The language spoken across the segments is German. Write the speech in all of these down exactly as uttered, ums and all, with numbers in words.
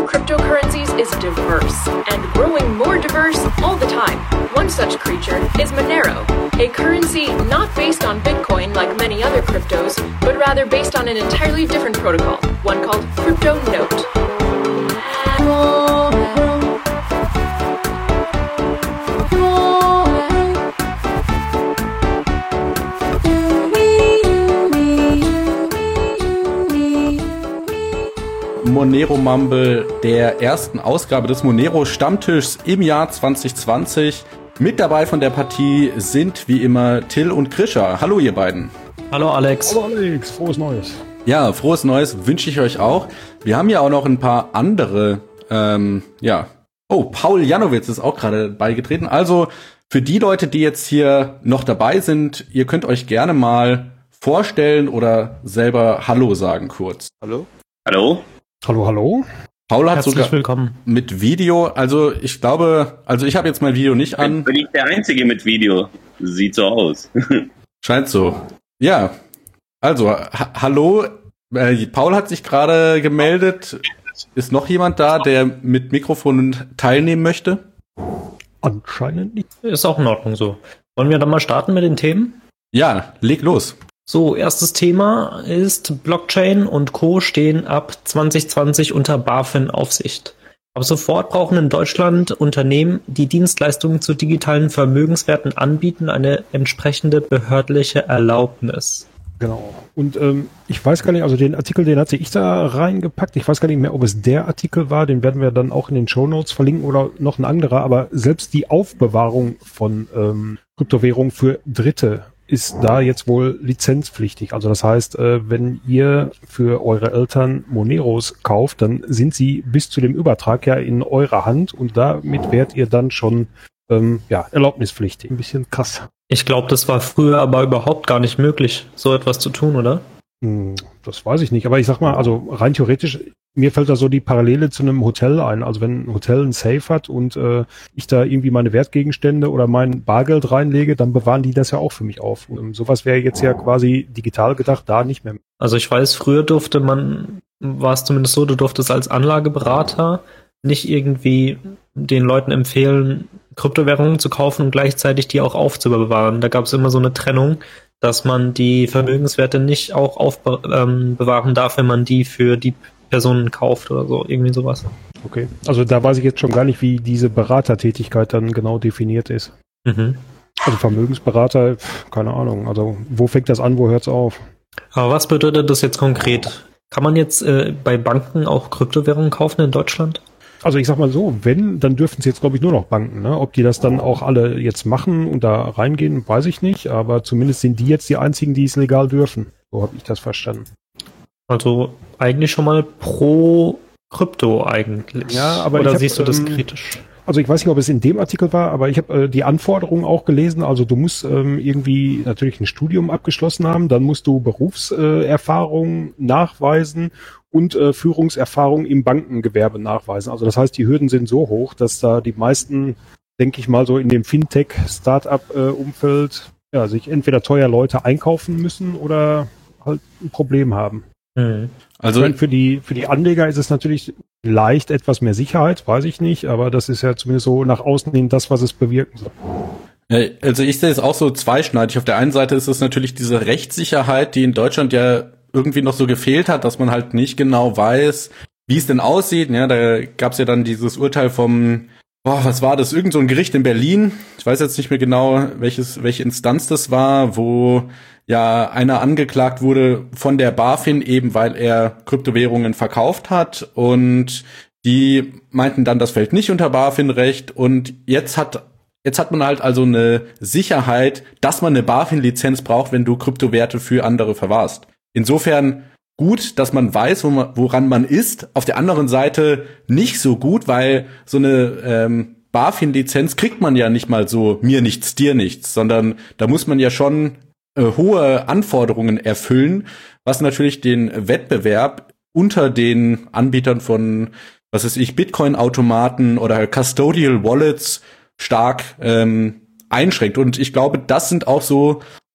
cryptocurrencies is diverse, and growing more diverse all the time. One such creature is Monero, a currency not based on Bitcoin like many other cryptos, but rather based on an entirely different protocol, one called CryptoNote. Monero Mumble, der ersten Ausgabe des Monero Stammtischs im Jahr zwanzig zwanzig. Mit dabei von der Partie sind wie immer Till und Krischer. Hallo ihr beiden. Hallo Alex. Hallo Alex, frohes Neues. Ja, frohes Neues wünsche ich euch auch. Wir haben ja auch noch ein paar andere, ähm, ja. Oh, Paul Janowitz ist auch gerade beigetreten. Also für die Leute, die jetzt hier noch dabei sind, ihr könnt euch gerne mal vorstellen oder selber Hallo sagen kurz. Hallo. Hallo. Hallo, hallo. Paul hat Herzlich sogar willkommen. mit Video, also ich glaube, also ich habe jetzt mein Video nicht an. Bin ich der Einzige mit Video? Sieht so aus. Scheint so. Ja, also, ha- hallo, äh, Paul hat sich gerade gemeldet. Ist noch jemand da, der mit Mikrofon teilnehmen möchte? Anscheinend nicht. Ist auch in Ordnung so. Wollen wir dann mal starten mit den Themen? Ja, leg los. So, erstes Thema ist Blockchain und Co. stehen ab zwanzig zwanzig unter BaFin-Aufsicht. Ab sofort brauchen in Deutschland Unternehmen, die Dienstleistungen zu digitalen Vermögenswerten anbieten, eine entsprechende behördliche Erlaubnis. Genau. Und ähm, ich weiß gar nicht, also den Artikel, den hatte ich da reingepackt. Ich weiß gar nicht mehr, ob es der Artikel war. Den werden wir dann auch in den Shownotes verlinken oder noch ein anderer. Aber selbst die Aufbewahrung von ähm, Kryptowährungen für Dritte ist da jetzt wohl lizenzpflichtig. Also das heißt, äh, wenn ihr für eure Eltern Moneros kauft, dann sind sie bis zu dem Übertrag ja in eurer Hand und damit werdet ihr dann schon ähm, ja, erlaubnispflichtig. Ein bisschen krass. Ich glaube, das war früher aber überhaupt gar nicht möglich, so etwas zu tun, oder? Hm, das weiß ich nicht. Aber ich sag mal, also rein theoretisch, mir fällt da so die Parallele zu einem Hotel ein. Also wenn ein Hotel ein Safe hat und äh, ich da irgendwie meine Wertgegenstände oder mein Bargeld reinlege, dann bewahren die das ja auch für mich auf. Und sowas wäre jetzt ja quasi digital gedacht, da nicht mehr. Also ich weiß, früher durfte man, war es zumindest so, du durftest als Anlageberater nicht irgendwie den Leuten empfehlen, Kryptowährungen zu kaufen und gleichzeitig die auch aufzubewahren. Da gab es immer so eine Trennung, dass man die Vermögenswerte nicht auch aufbewahren darf, wenn man die für die Personen kauft oder so, irgendwie sowas. Okay, also da weiß ich jetzt schon gar nicht, wie diese Beratertätigkeit dann genau definiert ist. Mhm. Also Vermögensberater, pf, keine Ahnung. Also wo fängt das an, wo hört es auf? Aber was bedeutet das jetzt konkret? Kann man jetzt äh, bei Banken auch Kryptowährungen kaufen in Deutschland? Also ich sag mal so, wenn, dann dürfen es jetzt, glaube ich, nur noch Banken. Ne? Ob die das dann auch alle jetzt machen und da reingehen, weiß ich nicht. Aber zumindest sind die jetzt die einzigen, die es legal dürfen. So habe ich das verstanden. Also eigentlich schon mal pro Krypto eigentlich. Ja, aber Oder ich hab, siehst du das ähm, kritisch? Also ich weiß nicht, ob es in dem Artikel war, aber ich habe äh, die Anforderungen auch gelesen. Also du musst ähm, irgendwie natürlich ein Studium abgeschlossen haben, dann musst du Berufserfahrung äh, nachweisen und äh, Führungserfahrung im Bankengewerbe nachweisen. Also das heißt, die Hürden sind so hoch, dass da die meisten, denke ich mal, so in dem Fintech-Startup-Umfeld äh, ja, sich entweder teuer Leute einkaufen müssen oder halt ein Problem haben. Mhm. Also Ich meine, für die für die Anleger ist es natürlich leicht etwas mehr Sicherheit, weiß ich nicht, aber das ist ja zumindest so nach außen hin das, was es bewirken soll. Ja, also ich sehe es auch so zweischneidig. Auf der einen Seite ist es natürlich diese Rechtssicherheit, die in Deutschland ja irgendwie noch so gefehlt hat, dass man halt nicht genau weiß, wie es denn aussieht. Ja, da gab es ja dann dieses Urteil vom, boah, was war das? Irgend so ein Gericht in Berlin. Ich weiß jetzt nicht mehr genau, welches welche Instanz das war, wo ja einer angeklagt wurde von der BaFin eben, weil er Kryptowährungen verkauft hat und die meinten dann, das fällt nicht unter BaFin-Recht und jetzt hat Jetzt hat man halt also eine Sicherheit, dass man eine BaFin-Lizenz braucht, wenn du Kryptowerte für andere verwahrst. Insofern gut, dass man weiß, wo man, woran man ist. Auf der anderen Seite nicht so gut, weil so eine ähm, BaFin-Lizenz kriegt man ja nicht mal so mir nichts, dir nichts, sondern da muss man ja schon äh, hohe Anforderungen erfüllen, was natürlich den Wettbewerb unter den Anbietern von, was weiß ich, Bitcoin-Automaten oder Custodial Wallets stark ähm, einschränkt. Und ich glaube, das sind auch so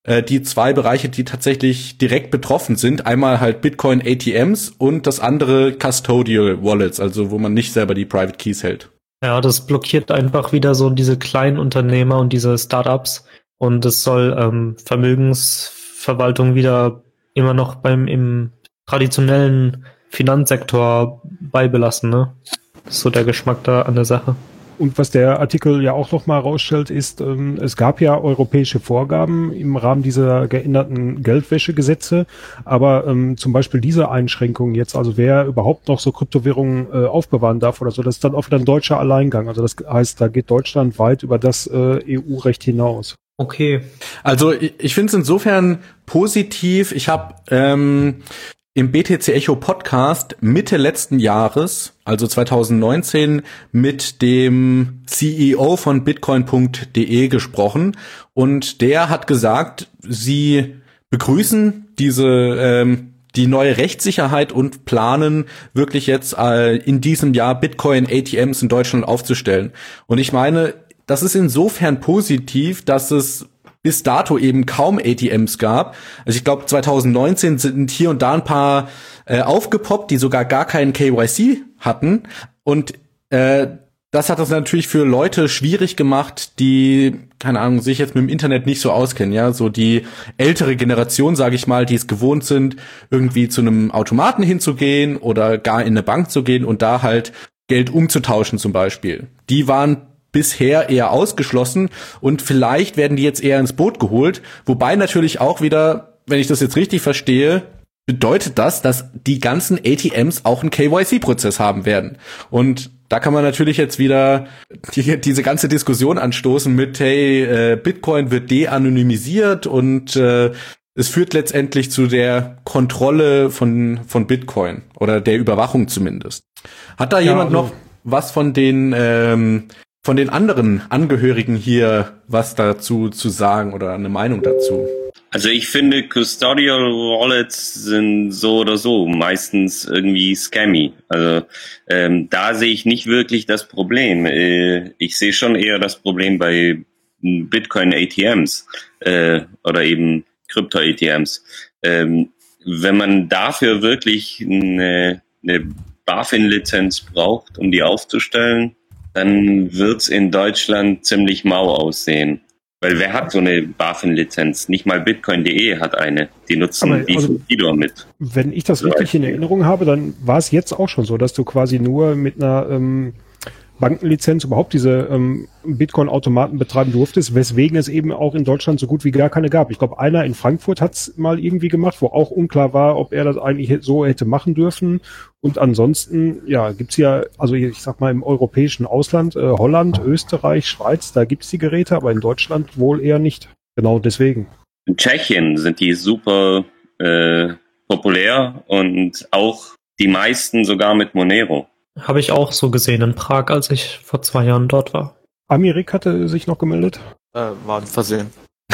äh, die zwei Bereiche, die tatsächlich direkt betroffen sind. Einmal halt Bitcoin A T Ms und das andere Custodial Wallets, also wo man nicht selber die Private Keys hält. Ja, das blockiert einfach wieder so diese kleinen Unternehmer und diese Startups und es soll ähm, Vermögensverwaltung wieder immer noch beim im traditionellen Finanzsektor beibelassen, ne? Das ist so der Geschmack da an der Sache. Und was der Artikel ja auch noch mal rausstellt, ist, ähm, es gab ja europäische Vorgaben im Rahmen dieser geänderten Geldwäschegesetze, aber ähm, zum Beispiel diese Einschränkungen jetzt, also wer überhaupt noch so Kryptowährungen äh, aufbewahren darf oder so, das ist dann auch wieder ein deutscher Alleingang. Also das heißt, da geht Deutschland weit über das äh, E U-Recht hinaus. Okay. Also ich, ich finde es insofern positiv. Ich habe ähm, im B T C Echo Podcast Mitte letzten Jahres, also zwanzig neunzehn, mit dem C E O von Bitcoin Punkt de gesprochen und der hat gesagt, sie begrüßen diese ähm, die neue Rechtssicherheit und planen wirklich jetzt äh, in diesem Jahr Bitcoin A T Ms in Deutschland aufzustellen. Und ich meine, das ist insofern positiv, dass es bis dato eben kaum A T Ms gab. Also ich glaube, zwanzig neunzehn sind hier und da ein paar äh, aufgepoppt, die sogar gar keinen K Y C hatten. Und äh, das hat das natürlich für Leute schwierig gemacht, die, keine Ahnung, sich jetzt mit dem Internet nicht so auskennen. Ja, so die ältere Generation, sage ich mal, die es gewohnt sind, irgendwie zu einem Automaten hinzugehen oder gar in eine Bank zu gehen und da halt Geld umzutauschen zum Beispiel. Die waren bisher eher ausgeschlossen und vielleicht werden die jetzt eher ins Boot geholt, wobei natürlich auch wieder, wenn ich das jetzt richtig verstehe, bedeutet das, dass die ganzen A T Ms auch einen K Y C-Prozess haben werden. Und da kann man natürlich jetzt wieder die, diese ganze Diskussion anstoßen mit, hey, äh, Bitcoin wird de-anonymisiert und äh, es führt letztendlich zu der Kontrolle von von Bitcoin oder der Überwachung zumindest. Hat da ja, jemand also noch was von den ähm, von den anderen Angehörigen hier was dazu zu sagen oder eine Meinung dazu? Also ich finde, Custodial Wallets sind so oder so meistens irgendwie scammy. Also ähm, da sehe ich nicht wirklich das Problem. Äh, ich sehe schon eher das Problem bei Bitcoin A T Ms äh, oder eben Krypto-A T Ms. Ähm, wenn man dafür wirklich eine, eine BaFin-Lizenz braucht, um die aufzustellen, dann wird's in Deutschland ziemlich mau aussehen. Weil wer hat so eine BaFin-Lizenz? Nicht mal Bitcoin Punkt de hat eine. Die nutzen Aber, die also, Fidor mit. Wenn ich das So richtig in Erinnerung habe, dann war es jetzt auch schon so, dass du quasi nur mit einer ähm, Bankenlizenz überhaupt diese ähm, Bitcoin-Automaten betreiben durftest, weswegen es eben auch in Deutschland so gut wie gar keine gab. Ich glaube, einer in Frankfurt hat es mal irgendwie gemacht, wo auch unklar war, ob er das eigentlich so hätte machen dürfen. Und ansonsten, ja, gibt's ja, also ich sag mal im europäischen Ausland, äh, Holland, Österreich, Schweiz, da gibt's die Geräte, aber in Deutschland wohl eher nicht. Genau deswegen. In Tschechien sind die super äh, populär und auch die meisten sogar mit Monero. Habe ich auch so gesehen in Prag, als ich vor zwei Jahren dort war. Amirik hatte sich noch gemeldet. Äh, war ein Versehen.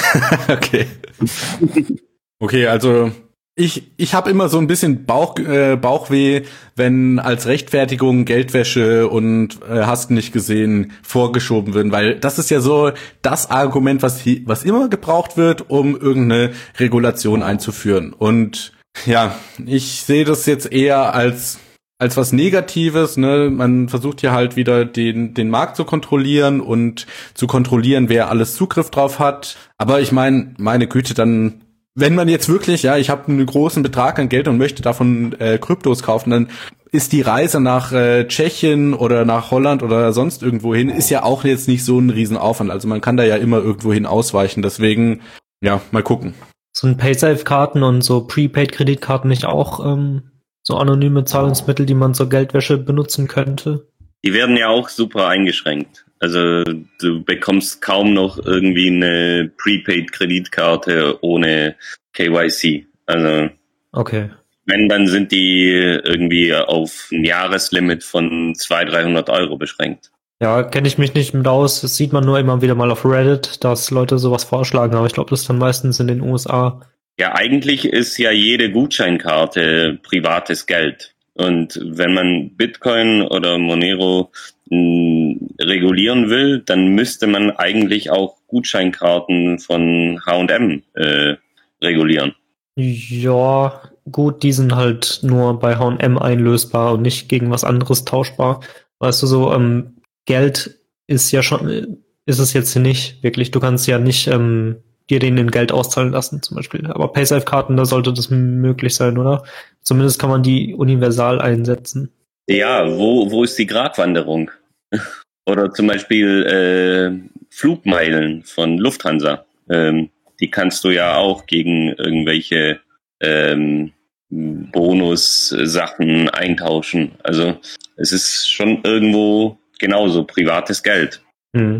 Okay. Okay, also ich ich habe immer so ein bisschen Bauch äh, Bauchweh, wenn als Rechtfertigung Geldwäsche und äh, hast nicht gesehen vorgeschoben werden, weil das ist ja so das Argument, was hi- was immer gebraucht wird, um irgendeine Regulation einzuführen. Und ja, ich sehe das jetzt eher als als was Negatives, ne? Man versucht ja halt wieder den den Markt zu kontrollieren und zu kontrollieren, wer alles Zugriff drauf hat. Aber ich meine, meine Güte, dann, wenn man jetzt wirklich, ja, ich habe einen großen Betrag an Geld und möchte davon äh, Kryptos kaufen, dann ist die Reise nach äh, Tschechien oder nach Holland oder sonst irgendwo hin, ist ja auch jetzt nicht so ein Riesenaufwand. Also man kann da ja immer irgendwo hin ausweichen. Deswegen, ja, mal gucken. So ein Paysafe-Karten und so Prepaid-Kreditkarten nicht auch ähm, so anonyme Zahlungsmittel, die man zur Geldwäsche benutzen könnte? Die werden ja auch super eingeschränkt. Also du bekommst kaum noch irgendwie eine Prepaid-Kreditkarte ohne K Y C. Also Okay. wenn, dann sind die irgendwie auf ein Jahreslimit von zweihundert, dreihundert Euro beschränkt. Ja, kenne ich mich nicht mit aus. Das sieht man nur immer wieder mal auf Reddit, dass Leute sowas vorschlagen. Aber ich glaube, das ist dann meistens in den U S A. Ja, eigentlich ist ja jede Gutscheinkarte privates Geld. Und wenn man Bitcoin oder Monero mh, regulieren will, dann müsste man eigentlich auch Gutscheinkarten von H und M äh, regulieren. Ja, gut, die sind halt nur bei H und M einlösbar und nicht gegen was anderes tauschbar. Weißt du, so ähm, Geld ist ja schon, ist es jetzt nicht wirklich. Du kannst ja nicht ähm, dir den in Geld auszahlen lassen zum Beispiel. Aber PaySafe-Karten, da sollte das möglich sein, oder? Zumindest kann man die universal einsetzen. Ja, wo wo ist die Gratwanderung? Oder zum Beispiel äh, Flugmeilen von Lufthansa. Ähm, die kannst du ja auch gegen irgendwelche ähm, Bonus-Sachen eintauschen. Also es ist schon irgendwo genauso privates Geld. Hm.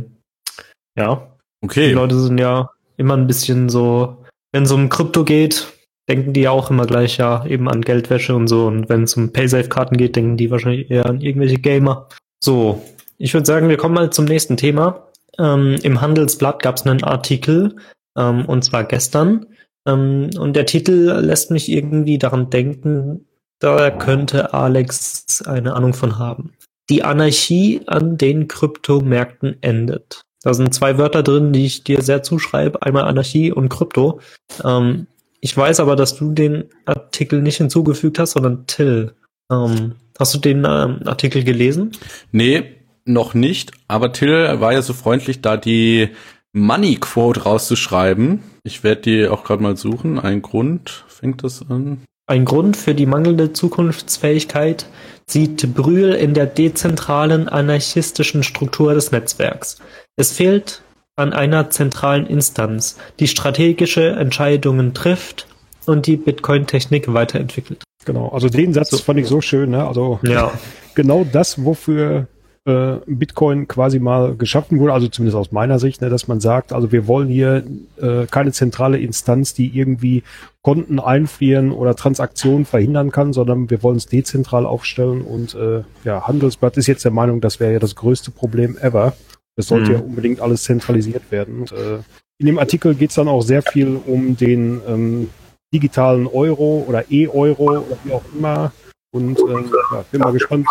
Ja. Okay. Die Leute sind ja immer ein bisschen so, wenn es um Krypto geht, denken die ja auch immer gleich ja eben an Geldwäsche und so. Und wenn es um PaySafe-Karten geht, denken die wahrscheinlich eher an irgendwelche Gamer. So, ich würde sagen, wir kommen mal zum nächsten Thema. Ähm, im Handelsblatt gab es einen Artikel, ähm, und zwar gestern. Ähm, und der Titel lässt mich irgendwie daran denken, da könnte Alex eine Ahnung von haben. Die Anarchie an den Kryptomärkten endet. Da sind zwei Wörter drin, die ich dir sehr zuschreibe. Einmal Anarchie und Krypto. Ähm, ich weiß aber, dass du den Artikel nicht hinzugefügt hast, sondern Till. Ähm, hast du den ähm, Artikel gelesen? Nee, noch nicht. Aber Till war ja so freundlich, da die Money Quote rauszuschreiben. Ich werde die auch gerade mal suchen. Ein Grund fängt das an. Ein Grund für die mangelnde Zukunftsfähigkeit sieht Brühl in der dezentralen anarchistischen Struktur des Netzwerks. Es fehlt an einer zentralen Instanz, die strategische Entscheidungen trifft und die Bitcoin-Technik weiterentwickelt. Genau, also den Satz So. fand ich so schön, ne? Also Ja. genau das, wofür äh, Bitcoin quasi mal geschaffen wurde, also zumindest aus meiner Sicht, ne, dass man sagt, also wir wollen hier äh, keine zentrale Instanz, die irgendwie Konten einfrieren oder Transaktionen verhindern kann, sondern wir wollen es dezentral aufstellen und äh, ja, Handelsblatt ist jetzt der Meinung, das wäre ja das größte Problem ever. Es sollte Mhm. ja unbedingt alles zentralisiert werden. Und, äh, in dem Artikel geht es dann auch sehr viel um den ähm, digitalen Euro oder E-Euro oder wie auch immer. Und ähm, ja, bin mal gespannt,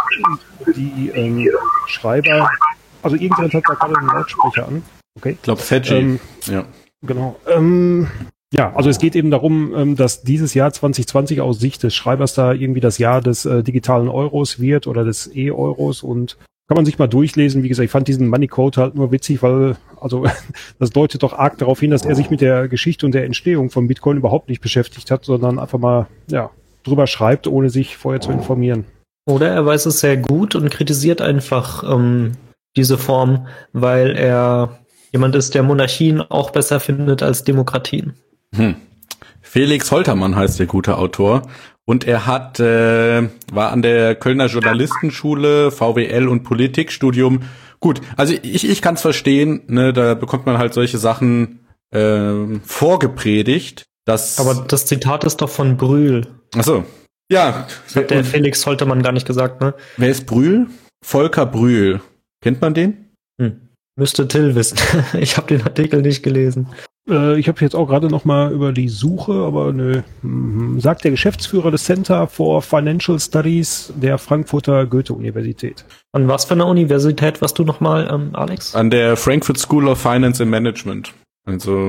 die ähm, Schreiber, also irgendjemand hat da gerade einen Lautsprecher an. Okay. Ich glaube, Fedgy. Ähm, ja. Genau. Ähm, ja, also es geht eben darum, ähm, dass dieses Jahr zwanzig zwanzig aus Sicht des Schreibers da irgendwie das Jahr des äh, digitalen Euros wird oder des E-Euros und kann man sich mal durchlesen. Wie gesagt, ich fand diesen Money Code halt nur witzig, weil also das deutet doch arg darauf hin, dass er sich mit der Geschichte und der Entstehung von Bitcoin überhaupt nicht beschäftigt hat, sondern einfach mal ja drüber schreibt, ohne sich vorher zu informieren. Oder er weiß es sehr gut und kritisiert einfach ähm, diese Form, weil er jemand ist, der Monarchien auch besser findet als Demokratien. Hm. Felix Holtermann heißt der gute Autor. Und er hat äh, war an der Kölner Journalistenschule, V W L und Politikstudium. Gut, also ich ich kann es verstehen, ne, da bekommt man halt solche Sachen äh, vorgepredigt. Dass Aber das Zitat ist doch von Brühl. Ach so. Ja. Das hat der Felix Holtermann gar nicht gesagt, ne? Wer ist Brühl? Volker Brühl. Kennt man den? Hm. Müsste Till wissen. Ich habe den Artikel nicht gelesen. Äh, ich habe jetzt auch gerade noch mal über die Suche, aber nö. Mhm. Sagt der Geschäftsführer des Center for Financial Studies der Frankfurter Goethe-Universität. An was für einer Universität warst du nochmal, ähm, Alex? An der Frankfurt School of Finance and Management. Also,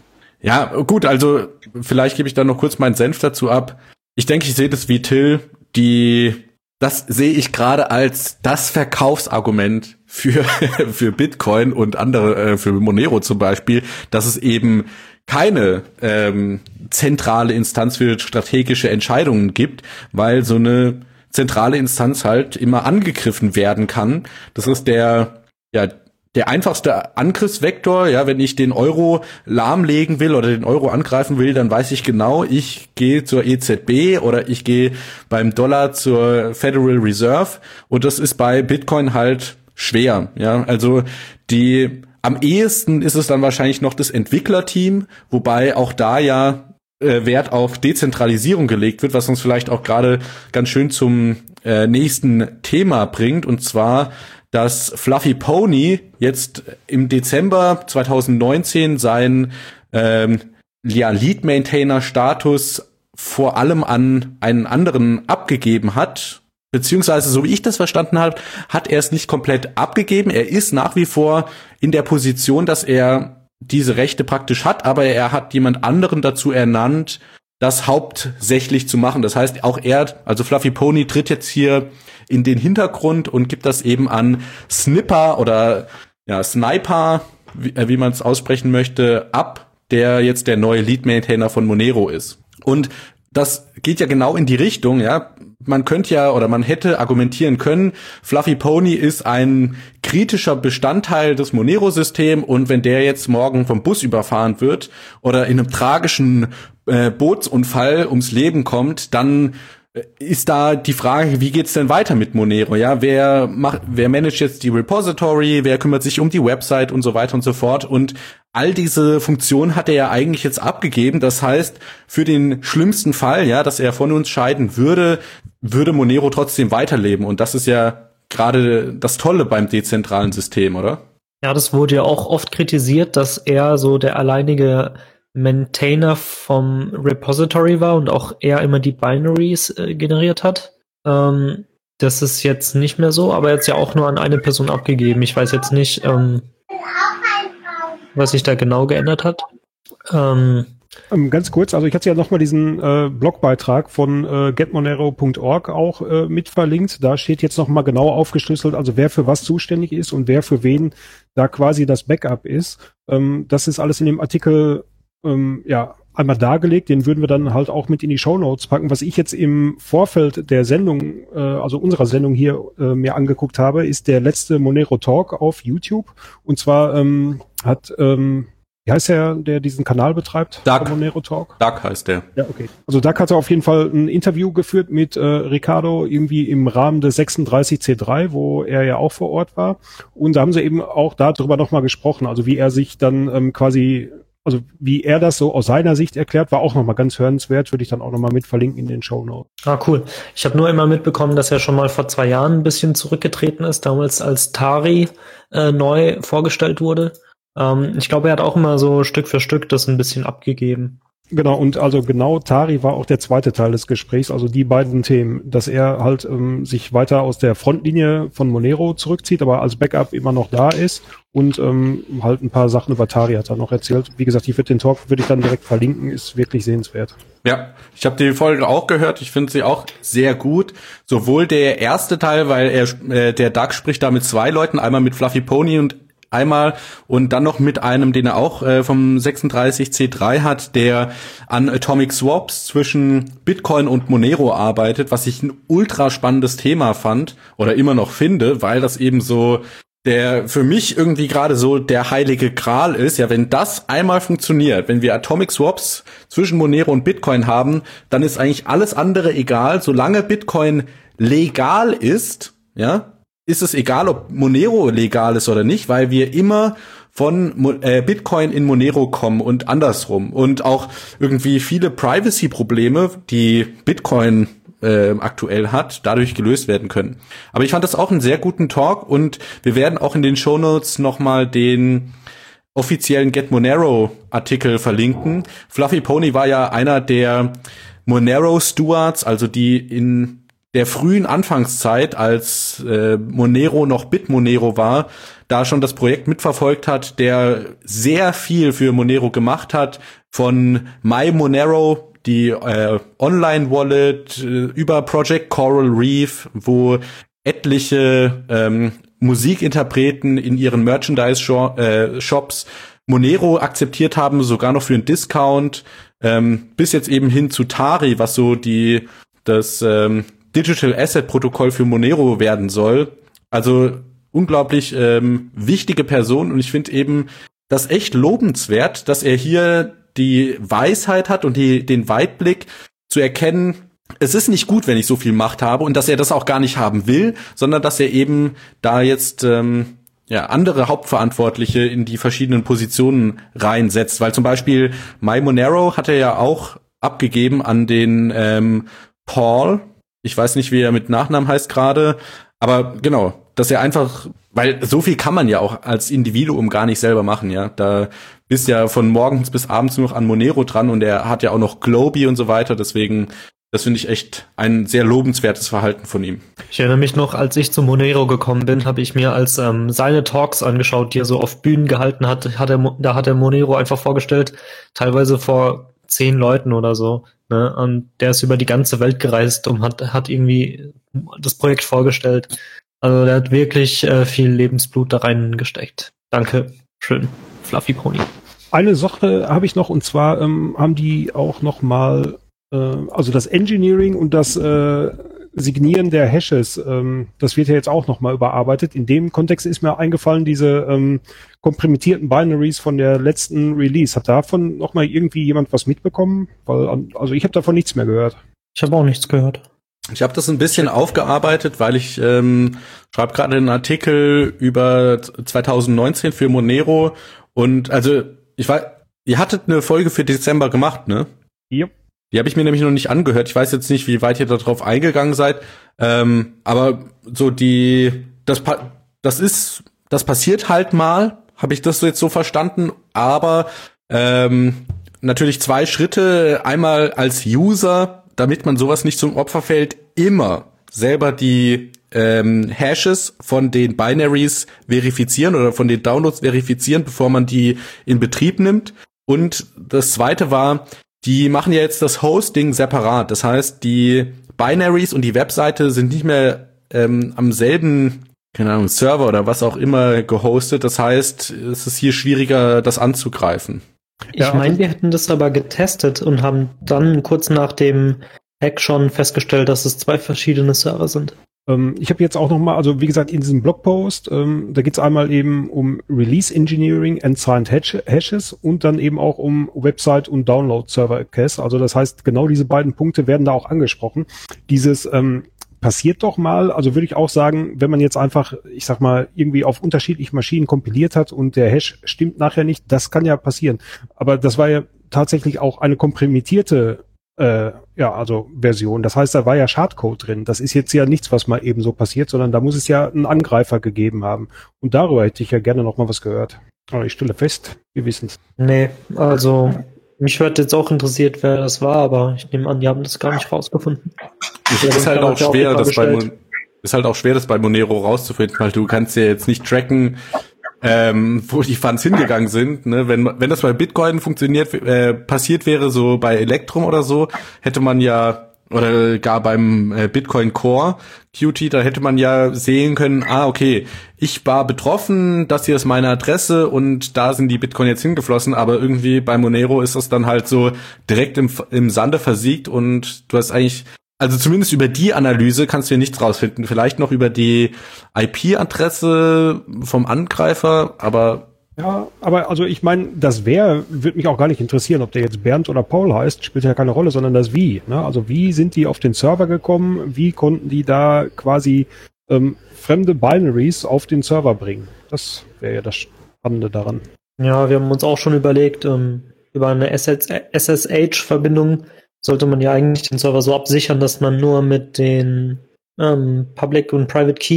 ja, gut, also vielleicht gebe ich da noch kurz meinen Senf dazu ab. Ich denke, ich sehe das wie Till. Die, das sehe ich gerade als das Verkaufsargument für für Bitcoin und andere, äh, für Monero zum Beispiel, dass es eben keine ähm, zentrale Instanz für strategische Entscheidungen gibt, weil so eine zentrale Instanz halt immer angegriffen werden kann. Das ist der ja der einfachste Angriffsvektor, ja, wenn ich den Euro lahmlegen will oder den Euro angreifen will, dann weiß ich genau, ich gehe zur E Z B oder ich gehe beim Dollar zur Federal Reserve und das ist bei Bitcoin halt schwer, ja, also die, am ehesten ist es dann wahrscheinlich noch das Entwicklerteam, wobei auch da ja äh, Wert auf Dezentralisierung gelegt wird, was uns vielleicht auch gerade ganz schön zum äh, nächsten Thema bringt, und zwar dass Fluffy Pony jetzt im Dezember zwanzig neunzehn seinen ähm, ja, Lead-Maintainer-Status vor allem an einen anderen abgegeben hat, beziehungsweise so wie ich das verstanden habe, hat er es nicht komplett abgegeben. Er ist nach wie vor in der Position, dass er diese Rechte praktisch hat, aber er hat jemand anderen dazu ernannt, das hauptsächlich zu machen. Das heißt, auch er, also Fluffy Pony, tritt jetzt hier in den Hintergrund und gibt das eben an Snipper oder ja Sniper, wie, äh, wie man es aussprechen möchte, ab, der jetzt der neue Lead-Maintainer von Monero ist. Und das geht ja genau in die Richtung, ja. Man könnte ja oder man hätte argumentieren können, Fluffy Pony ist ein kritischer Bestandteil des Monero-Systems und wenn der jetzt morgen vom Bus überfahren wird oder in einem tragischen äh, Bootsunfall ums Leben kommt, dann ist da die Frage, wie geht's denn weiter mit Monero? Ja, wer macht, wer managt jetzt die Repository, wer kümmert sich um die Website und so weiter und so fort? Und all diese Funktionen hat er ja eigentlich jetzt abgegeben. Das heißt, für den schlimmsten Fall, ja, dass er von uns scheiden würde, würde Monero trotzdem weiterleben. Und das ist ja gerade das Tolle beim dezentralen System, oder? Ja, das wurde ja auch oft kritisiert, dass er so der alleinige Maintainer vom Repository war und auch er immer die Binaries äh, generiert hat. Ähm, das ist jetzt nicht mehr so, aber jetzt ja auch nur an eine Person abgegeben. Ich weiß jetzt nicht, ähm, was sich da genau geändert hat. Ähm, ähm, ganz kurz, also ich hatte ja nochmal diesen äh, Blogbeitrag von äh, get monero punkt org auch äh, mit verlinkt. Da steht jetzt nochmal genau aufgeschlüsselt, also wer für was zuständig ist und wer für wen da quasi das Backup ist. Ähm, das ist alles in dem Artikel Ähm, ja, einmal dargelegt, den würden wir dann halt auch mit in die Shownotes packen. Was ich jetzt im Vorfeld der Sendung, äh, also unserer Sendung hier äh, mir angeguckt habe, ist der letzte Monero Talk auf YouTube. Und zwar ähm, hat, ähm, wie heißt der, der diesen Kanal betreibt? Doug. Monero Talk? Doug heißt der. Ja, okay. Also Doug hatte auf jeden Fall ein Interview geführt mit äh, Ricardo irgendwie im Rahmen des sechsunddreißig C drei, wo er ja auch vor Ort war. Und da haben sie eben auch darüber nochmal gesprochen, also wie er sich dann ähm, quasi Also wie er das so aus seiner Sicht erklärt, war auch nochmal ganz hörenswert, würde ich dann auch nochmal mit verlinken in den Shownotes. Ah, cool. Ich habe nur immer mitbekommen, dass er schon mal vor zwei Jahren ein bisschen zurückgetreten ist, damals als Tari äh, neu vorgestellt wurde. Ähm, ich glaube, er hat auch immer so Stück für Stück das ein bisschen abgegeben. Genau, und also genau Tari war auch der zweite Teil des Gesprächs, also die beiden Themen, dass er halt ähm, sich weiter aus der Frontlinie von Monero zurückzieht, aber als Backup immer noch da ist und ähm, halt ein paar Sachen über Tari hat er noch erzählt. Wie gesagt, ich würde den Talk würde ich dann direkt verlinken, ist wirklich sehenswert. Ja, ich habe die Folge auch gehört, ich finde sie auch sehr gut. Sowohl der erste Teil, weil er äh, der Doug spricht da mit zwei Leuten, einmal mit Fluffy Pony und einmal und dann noch mit einem, den er auch äh, vom sechsunddreißig C drei hat, der an Atomic Swaps zwischen Bitcoin und Monero arbeitet, was ich ein ultra spannendes Thema fand oder immer noch finde, weil das eben so der für mich irgendwie gerade so der heilige Gral ist. Ja, wenn das einmal funktioniert, wenn wir Atomic Swaps zwischen Monero und Bitcoin haben, dann ist eigentlich alles andere egal, solange Bitcoin legal ist, ja, ist es egal, ob Monero legal ist oder nicht, weil wir immer von Mo- äh, Bitcoin in Monero kommen und andersrum. Und auch irgendwie viele Privacy-Probleme, die Bitcoin äh, aktuell hat, dadurch gelöst werden können. Aber ich fand das auch einen sehr guten Talk und wir werden auch in den Shownotes nochmal den offiziellen Get Monero-Artikel verlinken. Fluffy Pony war ja einer der Monero-Stewards, also die in der frühen Anfangszeit, als äh, Monero noch Bitmonero war, da schon das Projekt mitverfolgt hat, der sehr viel für Monero gemacht hat, von MyMonero, die äh, Online-Wallet, äh, über Project Coral Reef, wo etliche ähm, Musikinterpreten in ihren Merchandise-Shops äh, Monero akzeptiert haben, sogar noch für einen Discount, ähm, bis jetzt eben hin zu Tari, was so die das ähm, Digital Asset Protokoll für Monero werden soll. Also unglaublich ähm, wichtige Person und ich finde eben das echt lobenswert, dass er hier die Weisheit hat und die, den Weitblick zu erkennen, es ist nicht gut, wenn ich so viel Macht habe und dass er das auch gar nicht haben will, sondern dass er eben da jetzt ähm, ja andere Hauptverantwortliche in die verschiedenen Positionen reinsetzt, weil zum Beispiel MyMonero hat er ja auch abgegeben an den ähm, Paul. Ich weiß nicht, wie er mit Nachnamen heißt gerade, aber genau, dass er einfach, weil so viel kann man ja auch als Individuum gar nicht selber machen, ja. Da bist ja von morgens bis abends nur noch an Monero dran und er hat ja auch noch Globy und so weiter, deswegen, Das finde ich echt ein sehr lobenswertes Verhalten von ihm. Ich erinnere mich noch, als ich zu Monero gekommen bin, habe ich mir als ähm, seine Talks angeschaut, die er so auf Bühnen gehalten hat. hat er, da hat er Monero einfach vorgestellt, teilweise vor zehn Leuten oder so. Ne? Und der ist über die ganze Welt gereist und hat, hat irgendwie das Projekt vorgestellt. Also der hat wirklich äh, viel Lebensblut da reingesteckt. Danke, schön, Fluffy Pony. Eine Sache habe ich noch, und zwar ähm, haben die auch noch mal also das Engineering und das äh, Signieren der Hashes, ähm, das wird ja jetzt auch nochmal überarbeitet. In dem Kontext ist mir eingefallen, diese ähm, komprimierten Binaries von der letzten Release. Hat davon nochmal irgendwie jemand was mitbekommen? Weil, also ich habe davon nichts mehr gehört. Ich habe auch nichts gehört. Ich habe das ein bisschen aufgearbeitet, weil ich ähm, schreibe gerade einen Artikel über zwanzig neunzehn für Monero und also ich weiß, ihr hattet eine Folge für Dezember gemacht, ne? Ja. Die habe ich mir nämlich noch nicht angehört. Ich weiß jetzt nicht, wie weit ihr darauf eingegangen seid. Ähm, aber so die, das, das ist, das passiert halt mal. Habe ich das jetzt so verstanden? Aber ähm, natürlich zwei Schritte. Einmal als User, damit man sowas nicht zum Opfer fällt, immer selber die ähm, Hashes von den Binaries verifizieren oder von den Downloads verifizieren, bevor man die in Betrieb nimmt. Und das zweite war, die machen ja jetzt das Hosting separat. Das heißt, die Binaries und die Webseite sind nicht mehr ähm, am selben, keine Ahnung, Server oder was auch immer gehostet. Das heißt, es ist hier schwieriger, das anzugreifen. Ich Ja, meine, also- wir hätten das aber getestet und haben dann kurz nach dem Hack schon festgestellt, dass es zwei verschiedene Server sind. Ähm, ich habe jetzt auch nochmal, also wie gesagt, in diesem Blogpost, ähm, da geht es einmal eben um Release Engineering and Signed Hashes und dann eben auch um Website und Download Server Cache. Also das heißt, genau diese beiden Punkte werden da auch angesprochen. Dieses ähm, passiert doch mal, also würde ich auch sagen, wenn man jetzt einfach, ich sag mal, irgendwie auf unterschiedlichen Maschinen kompiliert hat und der Hash stimmt nachher nicht, das kann ja passieren. Aber das war ja tatsächlich auch eine komprimierte Äh, ja, also Version. Das heißt, da war ja Schadcode drin. Das ist jetzt ja nichts, was mal eben so passiert, sondern da muss es ja einen Angreifer gegeben haben. Und darüber hätte ich ja gerne noch mal was gehört. Aber ich stelle fest, wir wissen es. Nee, also mich wird jetzt auch interessiert, wer das war, aber ich nehme an, die haben das gar nicht rausgefunden. Es Ja, ist den halt kann auch man ja auch schwer, die das bei Frage Mon- ist halt auch schwer, das bei Monero rauszufinden, weil du kannst ja jetzt nicht tracken, ähm, wo die Funds hingegangen sind. Ne? Wenn wenn das bei Bitcoin funktioniert, äh, passiert wäre, so bei Electrum oder so, hätte man ja, oder gar beim äh, Bitcoin Core Q T, da hätte man ja sehen können, ah, okay, ich war betroffen, das hier ist meine Adresse und da sind die Bitcoin jetzt hingeflossen, aber irgendwie bei Monero ist das dann halt so direkt im, im Sande versiegt und du hast eigentlich, also zumindest über die Analyse kannst du hier nichts rausfinden. Vielleicht noch über die I P-Adresse vom Angreifer, aber Ja, aber also ich meine, das Wer würde mich auch gar nicht interessieren, ob der jetzt Bernd oder Paul heißt, spielt ja keine Rolle, sondern das Wie. Ne? Also wie sind die auf den Server gekommen? Wie konnten die da quasi ähm, fremde Binaries auf den Server bringen? Das wäre ja das Spannende daran. Ja, wir haben uns auch schon überlegt, ähm, über eine S S H-Verbindung sollte man ja eigentlich den Server so absichern, dass man nur mit den ähm, Public- und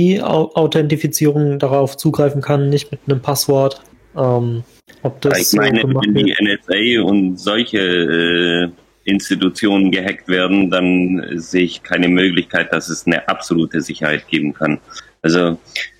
Private-Key-Authentifizierungen darauf zugreifen kann, nicht mit einem Passwort. Ähm, ob das Ich meine, so gemacht wenn die wird. N S A und solche äh, Institutionen gehackt werden, dann sehe ich keine Möglichkeit, dass es eine absolute Sicherheit geben kann. Also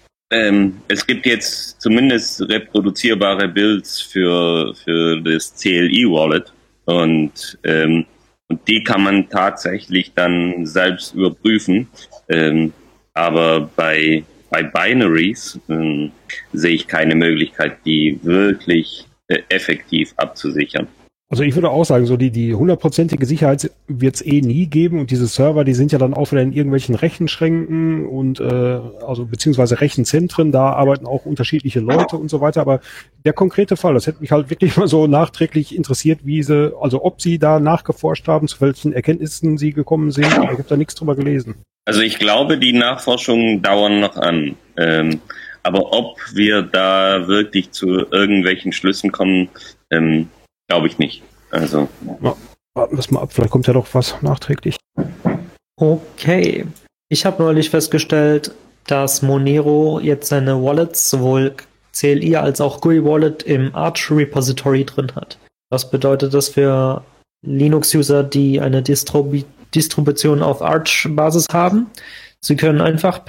ähm, es gibt jetzt zumindest reproduzierbare Builds für für das C L I-Wallet und ähm, und die kann man tatsächlich dann selbst überprüfen. Ähm, aber bei, bei Binaries ähm, sehe ich keine Möglichkeit, die wirklich äh, effektiv abzusichern. Also ich würde auch sagen, so die die hundertprozentige Sicherheit wird es eh nie geben und diese Server, die sind ja dann auch wieder in irgendwelchen Rechenschränken und äh, also beziehungsweise Rechenzentren, da arbeiten auch unterschiedliche Leute und so weiter, aber der konkrete Fall, das hätte mich halt wirklich mal so nachträglich interessiert, wie sie, also ob sie da nachgeforscht haben, zu welchen Erkenntnissen sie gekommen sind, ich habe da nichts drüber gelesen. Also ich glaube, die Nachforschungen dauern noch an. Ähm, aber ob wir da wirklich zu irgendwelchen Schlüssen kommen, ähm, glaube ich nicht. Also Ja, warten wir es mal ab, vielleicht kommt ja doch was nachträglich. Okay. Ich habe neulich festgestellt, dass Monero jetzt seine Wallets, sowohl C L I als auch G U I Wallet, im Arch Repository drin hat. Was bedeutet das für Linux-User, die eine Distro Distribution auf Arch-Basis haben. Sie können einfach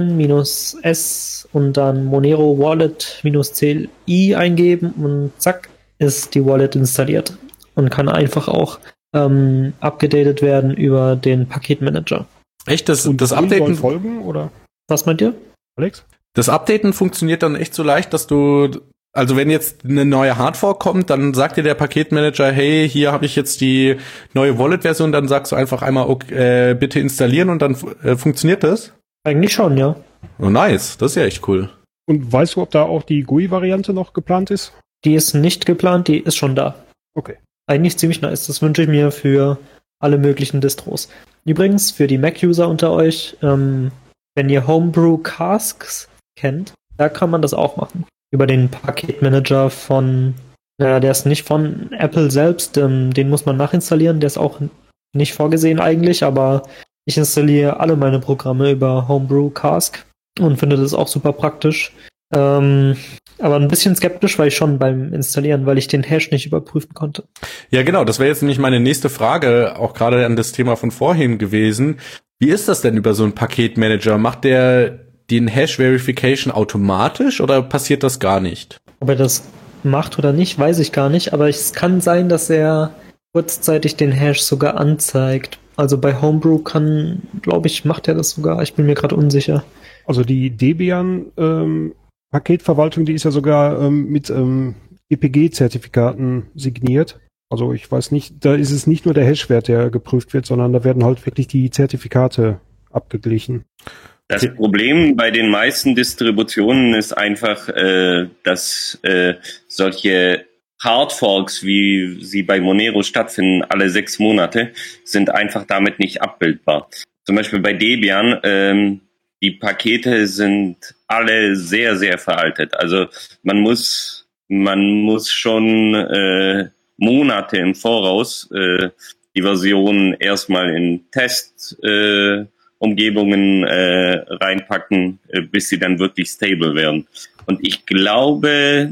pacman-s und dann Monero Wallet-C L I eingeben und zack, ist die Wallet installiert und kann einfach auch ähm, abgedatet werden über den Paketmanager. Echt? Das, Und das die sollen Updaten, folgen, oder? Was meint ihr? Alex? das Updaten funktioniert dann echt so leicht, dass du, also wenn jetzt eine neue Hardfork kommt, dann sagt dir der Paketmanager, hey, hier habe ich jetzt die neue Wallet-Version, dann sagst du einfach einmal, okay, äh, bitte installieren und dann äh, funktioniert das? Eigentlich schon, ja. Oh, nice. Das ist ja echt cool. Und weißt du, ob da auch die G U I-Variante noch geplant ist? Die ist nicht geplant, die ist schon da. Okay. Eigentlich ziemlich nice. Das wünsche ich mir für alle möglichen Distros. Übrigens, für die Mac-User unter euch, ähm, wenn ihr Homebrew Casks kennt, da kann man das auch machen. Über den Paketmanager von, naja, der ist nicht von Apple selbst, ähm, den muss man nachinstallieren, der ist auch nicht vorgesehen eigentlich, aber ich installiere alle meine Programme über Homebrew Cask und finde das auch super praktisch. Ähm, aber ein bisschen skeptisch war ich schon beim Installieren, weil ich den Hash nicht überprüfen konnte. Ja, genau. Das wäre jetzt nämlich meine nächste Frage, auch gerade an das Thema von vorhin gewesen. Wie ist das denn über so einen Paketmanager? Macht der den Hash-Verification automatisch oder passiert das gar nicht? Ob er das macht oder nicht, weiß ich gar nicht, aber es kann sein, dass er kurzzeitig den Hash sogar anzeigt. Also bei Homebrew kann, glaube ich, macht er das sogar. Ich bin mir gerade unsicher. Also die Debian ähm, Paketverwaltung, die ist ja sogar ähm, mit ähm, E P G-Zertifikaten signiert. Also ich weiß nicht, da ist es nicht nur der Hashwert, der geprüft wird, sondern da werden halt wirklich die Zertifikate abgeglichen. Das Problem bei den meisten Distributionen ist einfach, äh, dass äh, solche Hardforks, wie sie bei Monero stattfinden, alle sechs Monate, sind einfach damit nicht abbildbar. Zum Beispiel bei Debian, ähm, die Pakete sind alle sehr, sehr veraltet. Also man muss, man muss schon äh, Monate im Voraus äh, die Version erstmal in Test äh, Umgebungen äh, reinpacken, äh, bis sie dann wirklich stable werden. Und ich glaube,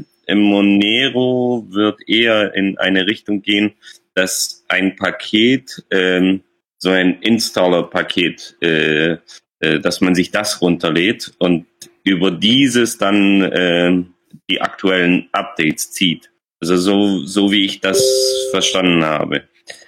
Monero wird eher in eine Richtung gehen, dass ein Paket, ähm, so ein Installer-Paket, äh, äh, dass man sich das runterlädt und über dieses dann äh, die aktuellen Updates zieht. Also so, so wie ich das verstanden habe.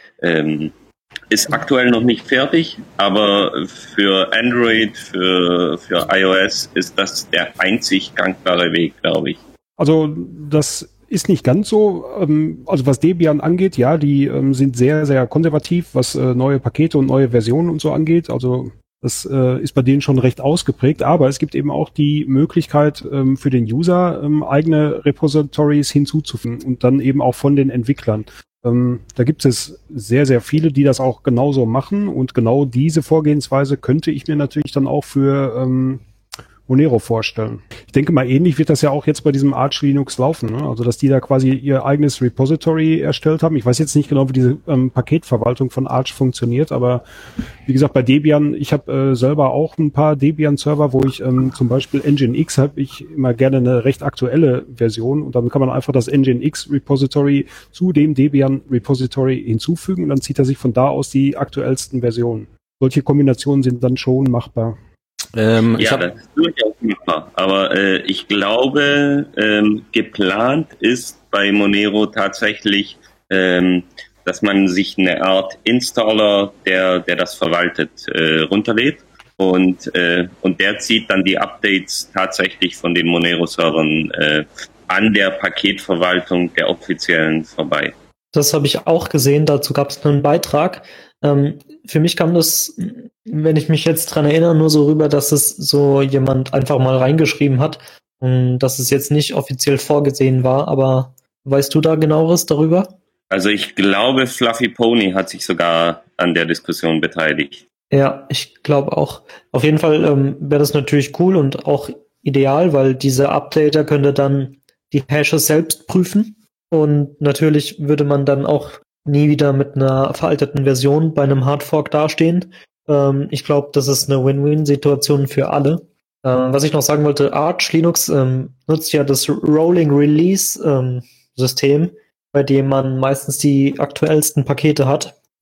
Ähm, Ist aktuell noch nicht fertig, aber für Android, für, für iOS ist das der einzig gangbare Weg, glaube ich. Also das ist nicht ganz so. Ähm, also was Debian angeht, ja, die ähm, sind sehr, sehr konservativ, was äh, neue Pakete und neue Versionen und so angeht. Also das äh, ist bei denen schon recht ausgeprägt. Aber es gibt eben auch die Möglichkeit ähm, für den User ähm, eigene Repositories hinzuzufügen und dann eben auch von den Entwicklern. Ähm, da gibt es sehr, sehr viele, die das auch genauso machen und genau diese Vorgehensweise könnte ich mir natürlich dann auch für ähm, Monero vorstellen. Ich denke mal, ähnlich wird das ja auch jetzt bei diesem Arch Linux laufen, ne? Also dass die da quasi ihr eigenes Repository erstellt haben. Ich weiß jetzt nicht genau, wie diese ähm, Paketverwaltung von Arch funktioniert, aber wie gesagt, bei Debian, ich habe äh, selber auch ein paar Debian-Server, wo ich ähm, zum Beispiel Nginx habe ich immer gerne eine recht aktuelle Version und dann kann man einfach das Nginx-Repository zu dem Debian-Repository hinzufügen und dann zieht er sich von da aus die aktuellsten Versionen. Solche Kombinationen sind dann schon machbar. Ähm, ich ja, hab, das ist durchaus machbar. Aber äh, ich glaube, ähm, geplant ist bei Monero tatsächlich, ähm, dass man sich eine Art Installer, der, der das verwaltet, äh, runterlädt. Und, äh, und der zieht dann die Updates tatsächlich von den Monero-Servern äh, an der Paketverwaltung der offiziellen vorbei. Das habe ich auch gesehen, dazu gab es einen Beitrag. Ähm, für mich kam das, wenn ich mich jetzt dran erinnere, nur so rüber, dass es so jemand einfach mal reingeschrieben hat und dass es jetzt nicht offiziell vorgesehen war, aber weißt du da genaueres darüber? Also ich glaube, Fluffy Pony hat sich sogar an der Diskussion beteiligt. Ja, ich glaube auch. Auf jeden Fall ähm, wäre das natürlich cool und auch ideal, weil diese Updater könnte dann die Hashes selbst prüfen und natürlich würde man dann auch nie wieder mit einer veralteten Version bei einem Hardfork dastehen. Ähm, ich glaube, das ist eine Win-Win-Situation für alle. Ähm, was ich noch sagen wollte, Arch Linux ähm, nutzt ja das Rolling Release ähm, System, bei dem man meistens die aktuellsten Pakete hat.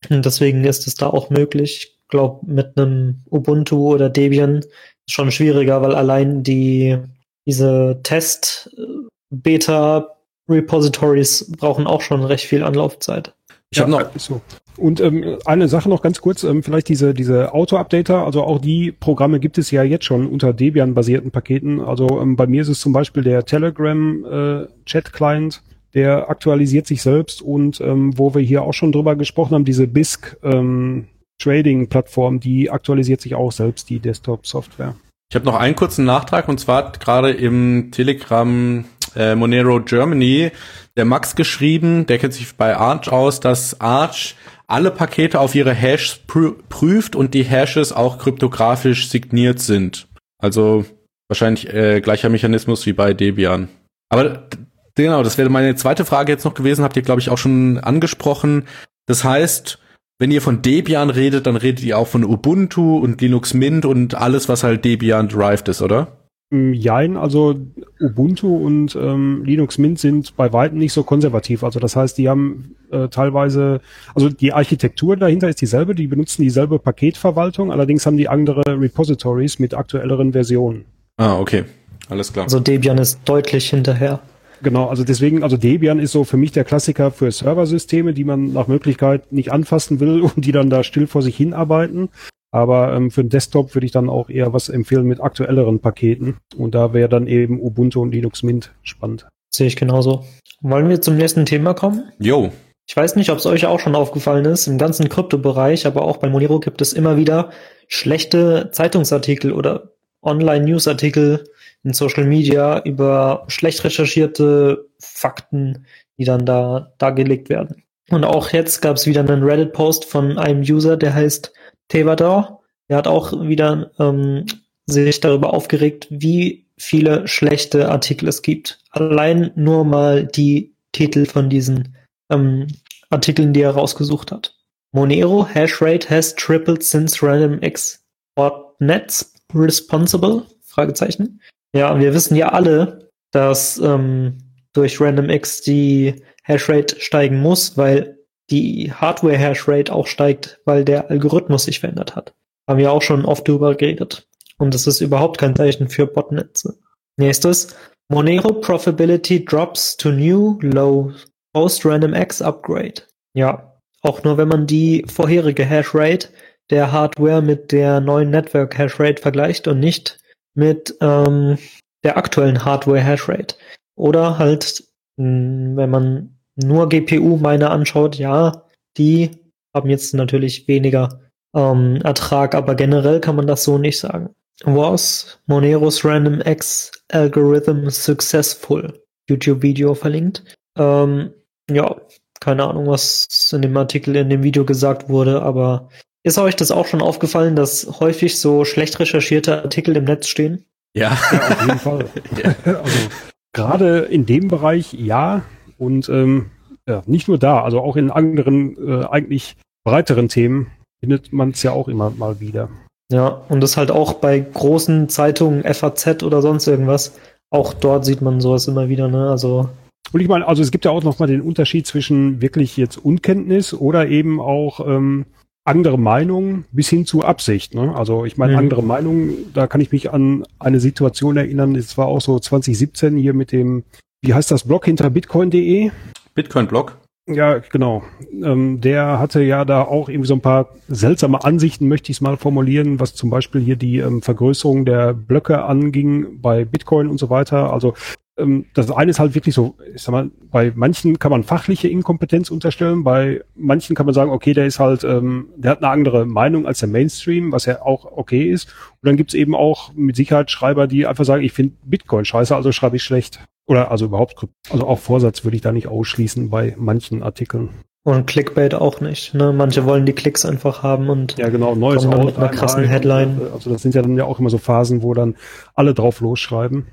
Und deswegen ist es da auch möglich. Ich glaube, mit einem Ubuntu oder Debian ist schon schwieriger, weil allein die diese Test-Beta-Repositories brauchen auch schon recht viel Anlaufzeit. Ich habe ja, noch so. Und ähm, eine Sache noch ganz kurz, ähm, vielleicht diese diese Auto-Updater, also auch die Programme gibt es ja jetzt schon unter Debian-basierten Paketen. Also ähm, bei mir ist es zum Beispiel der Telegram-Chat-Client, äh, der aktualisiert sich selbst und ähm, wo wir hier auch schon drüber gesprochen haben, diese B I S C ähm, Trading-Plattform, die aktualisiert sich auch selbst, die Desktop-Software. Ich habe noch einen kurzen Nachtrag, und zwar hat gerade im Telegram äh, Monero Germany der Max geschrieben, der kennt sich bei Arch aus, dass Arch alle Pakete auf ihre Hashes prü- prüft und die Hashes auch kryptografisch signiert sind. Also wahrscheinlich äh, gleicher Mechanismus wie bei Debian. Aber genau, das wäre meine zweite Frage jetzt noch gewesen, habt ihr, glaube ich, auch schon angesprochen. Das heißt, wenn ihr von Debian redet, dann redet ihr auch von Ubuntu und Linux Mint und alles, was halt Debian-derived ist, oder? Jein, also Ubuntu und ähm, Linux Mint sind bei weitem nicht so konservativ. Also das heißt, die haben äh, teilweise, also die Architektur dahinter ist dieselbe, die benutzen dieselbe Paketverwaltung, allerdings haben die andere Repositories mit aktuelleren Versionen. Ah, okay. Alles klar. Also Debian ist deutlich hinterher. Genau, also deswegen, also Debian ist so für mich der Klassiker für Serversysteme, die man nach Möglichkeit nicht anfassen will und die dann da still vor sich hinarbeiten. Aber ähm, für den Desktop würde ich dann auch eher was empfehlen mit aktuelleren Paketen. Und da wäre dann eben Ubuntu und Linux Mint spannend. Sehe ich genauso. Wollen wir zum nächsten Thema kommen? Jo. Ich weiß nicht, ob es euch auch schon aufgefallen ist. Im ganzen Kryptobereich, aber auch bei Monero gibt es immer wieder schlechte Zeitungsartikel oder Online-News-Artikel in Social Media über schlecht recherchierte Fakten, die dann da dargelegt werden. Und auch jetzt gab es wieder einen Reddit-Post von einem User, der heißt Tevador. Der hat auch wieder ähm, sich darüber aufgeregt, wie viele schlechte Artikel es gibt. Allein nur mal die Titel von diesen ähm, Artikeln, die er rausgesucht hat. Monero Hashrate has tripled since RandomX botnets responsible? Fragezeichen. Ja, wir wissen ja alle, dass ähm, durch RandomX die Hashrate steigen muss, weil die Hardware-Hashrate auch steigt, weil der Algorithmus sich verändert hat. Haben wir auch schon oft drüber geredet. Und das ist überhaupt kein Zeichen für Botnetze. Nächstes. Monero Profitability drops to new low post-RandomX upgrade. Ja, auch nur wenn man die vorherige Hashrate der Hardware mit der neuen Network-Hashrate vergleicht und nicht mit ähm, der aktuellen Hardware-Hashrate. Oder halt, mh, wenn man nur G P U-Miner anschaut, ja, die haben jetzt natürlich weniger ähm, Ertrag, aber generell kann man das so nicht sagen. Was Moneros RandomX Algorithm successful? YouTube-Video verlinkt. Ähm, ja, keine Ahnung, was in dem Artikel, in dem Video gesagt wurde, aber ist euch das auch schon aufgefallen, dass häufig so schlecht recherchierte Artikel im Netz stehen? Ja, ja auf jeden Fall. Also gerade in dem Bereich ja. Und ähm, ja, nicht nur da, also auch in anderen, äh, eigentlich breiteren Themen findet man es ja auch immer mal wieder. Ja, und das halt auch bei großen Zeitungen, F A Z oder sonst irgendwas, auch dort sieht man sowas immer wieder, ne? Also und ich meine, also es gibt ja auch nochmal den Unterschied zwischen wirklich jetzt Unkenntnis oder eben auch ähm, andere Meinungen bis hin zu Absicht, ne? Also ich meine, mhm. andere Meinungen, da kann ich mich an eine Situation erinnern, es war auch so zwanzig siebzehn hier mit dem, wie heißt das Blog hinter bitcoin punkt de? Bitcoin-Blog? Ja, genau. Ähm, der hatte ja da auch irgendwie so ein paar seltsame Ansichten, möchte ich es mal formulieren, was zum Beispiel hier die ähm, Vergrößerung der Blöcke anging bei Bitcoin und so weiter. Also ähm, das eine ist halt wirklich so, ich sag mal, bei manchen kann man fachliche Inkompetenz unterstellen, bei manchen kann man sagen, okay, der ist halt, ähm, der hat eine andere Meinung als der Mainstream, was ja auch okay ist. Und dann gibt's eben auch mit Sicherheit Schreiber, die einfach sagen, ich finde Bitcoin scheiße, also schreibe ich schlecht. Oder also überhaupt, also auch Vorsatz würde ich da nicht ausschließen bei manchen Artikeln. Und Clickbait auch nicht, ne? Manche wollen die Klicks einfach haben und ja genau, neues kommen dann Auto mit einer krassen Headline. Also das sind ja dann ja auch immer so Phasen, wo dann alle drauf losschreiben.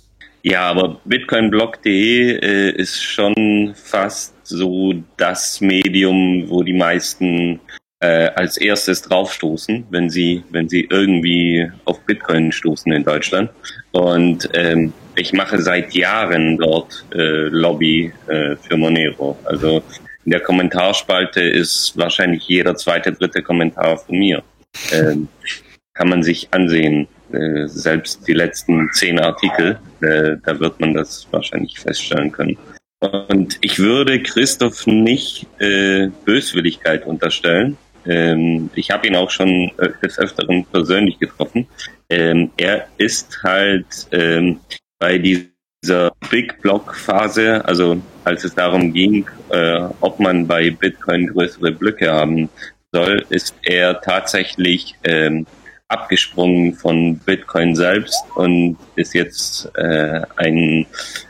Ja, aber bitcoinblog punkt de äh, ist schon fast so das Medium, wo die meisten äh, als erstes draufstoßen, wenn sie wenn sie irgendwie auf Bitcoin stoßen in Deutschland. Und ähm, ich mache seit Jahren dort äh, Lobby äh, für Monero. Also in der Kommentarspalte ist wahrscheinlich jeder zweite, dritte Kommentar von mir. Ähm, kann man sich ansehen. Äh, selbst die letzten zehn Artikel, äh, da wird man das wahrscheinlich feststellen können. Und ich würde Christoph nicht äh, Böswilligkeit unterstellen. Ähm, ich habe ihn auch schon äh, des Öfteren persönlich getroffen. Ähm, er ist halt ähm, bei dieser Big Block Phase, also als es darum ging, äh, ob man bei Bitcoin größere Blöcke haben soll, ist er tatsächlich ähm, abgesprungen von Bitcoin selbst und ist jetzt äh, ein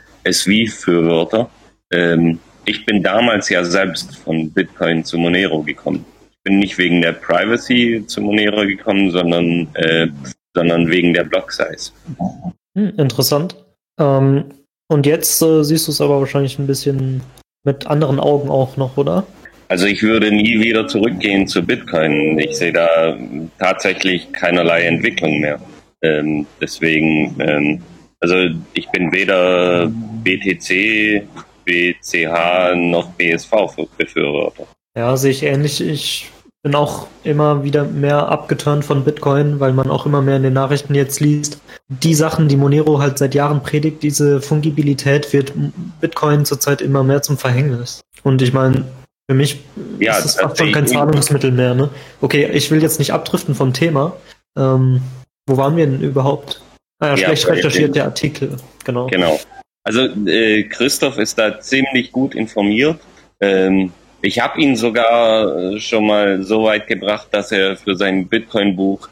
S V-Fürworter. Ähm, ich bin damals ja selbst von Bitcoin zu Monero gekommen. Ich bin nicht wegen der Privacy zu Monero gekommen, sondern, äh, sondern wegen der Block Size. Hm, interessant. Ähm, und jetzt äh, siehst du es aber wahrscheinlich ein bisschen mit anderen Augen auch noch, oder? Also ich würde nie wieder zurückgehen zu Bitcoin. Ich sehe da tatsächlich keinerlei Entwicklung mehr. Ähm, deswegen, ähm, also ich bin weder B T C, B C H noch B S V-Befürworter. Ja, sehe ich ähnlich. Ich bin auch immer wieder mehr abgeturnt von Bitcoin, weil man auch immer mehr in den Nachrichten jetzt liest. Die Sachen, die Monero halt seit Jahren predigt, diese Fungibilität, wird Bitcoin zurzeit immer mehr zum Verhängnis. Und ich meine, für mich ja, ist es fast schon kein Zahlungsmittel mehr. Ne? Okay, ich will jetzt nicht abdriften vom Thema. Ähm, wo waren wir denn überhaupt? Ah ja, schlecht ja, recherchiert der Artikel. Genau. Genau. Also äh, Christoph ist da ziemlich gut informiert. Ähm, ich habe ihn sogar schon mal so weit gebracht, dass er für sein Bitcoin-Buch